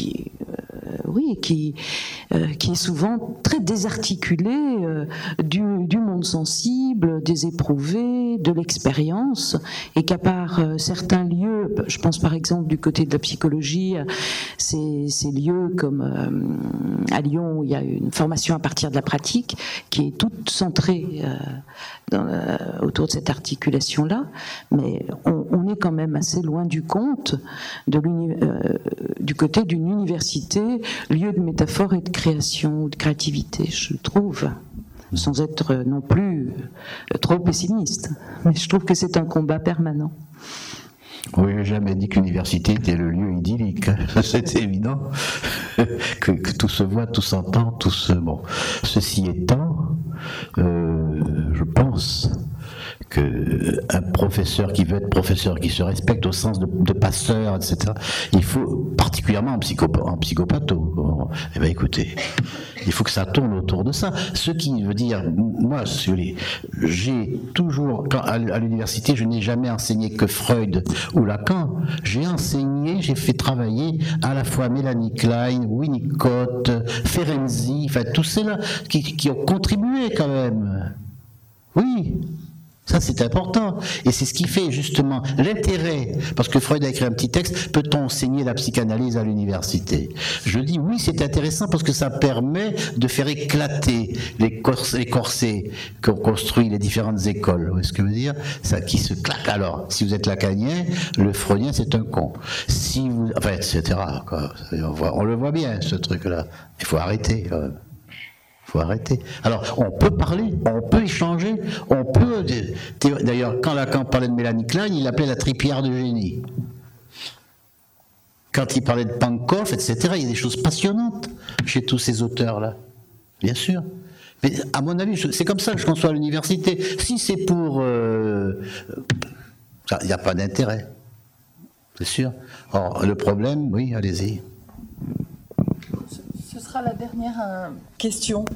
est souvent très désarticulé du monde sensible, des éprouvés, de l'expérience, et qu'à part certains lieux, je pense par exemple du côté de la psychologie, ces lieux comme à Lyon où il y a une formation à partir de la pratique qui est toute centrée autour de cette articulation-là, mais on est quand même assez loin du compte du côté d'une université, lieu de métaphore et de création ou de créativité, je trouve, sans être non plus trop pessimiste. Mais je trouve que c'est un combat permanent. Oui, j'ai jamais dit que l'université était le lieu idyllique. C'est évident que tout se voit, tout s'entend, tout se... Bon, ceci étant, je pense qu'un professeur qui veut être professeur, qui se respecte au sens de passeur, etc., il faut, particulièrement en psychopatho, eh bien écoutez, il faut que ça tourne autour de ça. Ce qui veut dire, moi, j'ai toujours, à l'université, je n'ai jamais enseigné que Freud ou Lacan. J'ai fait travailler à la fois Mélanie Klein, Winnicott, Ferenczi, enfin tous ceux-là qui ont contribué quand même. Oui. Ça, c'est important. Et c'est ce qui fait justement l'intérêt, parce que Freud a écrit un petit texte, peut-on enseigner la psychanalyse à l'université? Je dis oui, c'est intéressant parce que ça permet de faire éclater les corsets qu'ont construit les différentes écoles. Vous voyez ce que je veux dire? Ça qui se claque. Alors, si vous êtes lacanien, le freudien, c'est un con. Si vous... Enfin, etc. Quoi. On le voit bien, ce truc-là. Il faut arrêter, quand même. Faut arrêter. Alors, on peut parler, on peut échanger, on peut... D'ailleurs, quand Lacan parlait de Mélanie Klein, il l'appelait la tripière de génie. Quand il parlait de Pankow, etc., il y a des choses passionnantes chez tous ces auteurs-là. Bien sûr. Mais à mon avis, c'est comme ça que je conçois l'université. Si c'est pour... il n'y a pas d'intérêt. C'est sûr. Or, le problème, oui, allez-y. Ce sera la dernière question.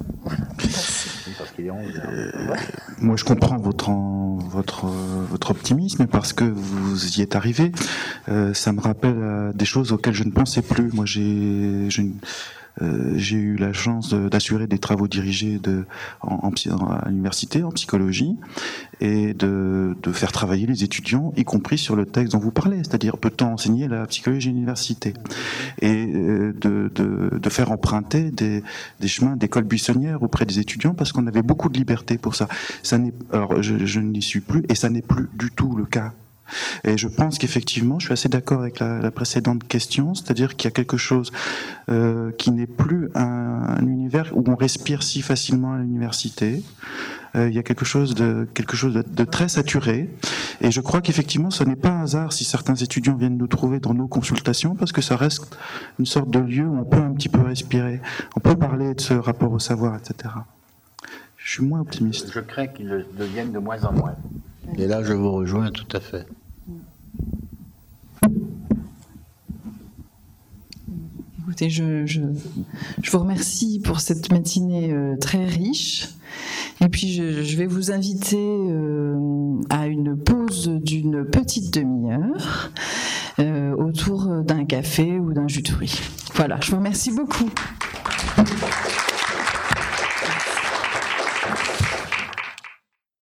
Moi, je comprends votre optimisme parce que vous y êtes arrivé. Ça me rappelle des choses auxquelles je ne pensais plus. Moi, j'ai eu la chance d'assurer des travaux dirigés à l'université en psychologie et de faire travailler les étudiants, y compris sur le texte dont vous parlez, c'est-à-dire peut-on enseigner la psychologie à l'université, et de faire emprunter des chemins d'école buissonnière auprès des étudiants parce qu'on avait beaucoup de liberté pour ça. Alors je n'y suis plus et ça n'est plus du tout le cas. Et je pense qu'effectivement, je suis assez d'accord avec la précédente question, c'est-à-dire qu'il y a quelque chose qui n'est plus un univers où on respire si facilement à l'université. Il y a quelque chose de très saturé. Et je crois qu'effectivement, ce n'est pas un hasard si certains étudiants viennent nous trouver dans nos consultations, parce que ça reste une sorte de lieu où on peut un petit peu respirer, on peut parler de ce rapport au savoir, etc. Je suis moins optimiste. Je crains qu'ils le deviennent de moins en moins. Et là, je vous rejoins tout à fait. Écoutez, je vous remercie pour cette matinée très riche. Et puis, je vais vous inviter à une pause d'une petite demi-heure autour d'un café ou d'un jus de fruits. Voilà, je vous remercie beaucoup.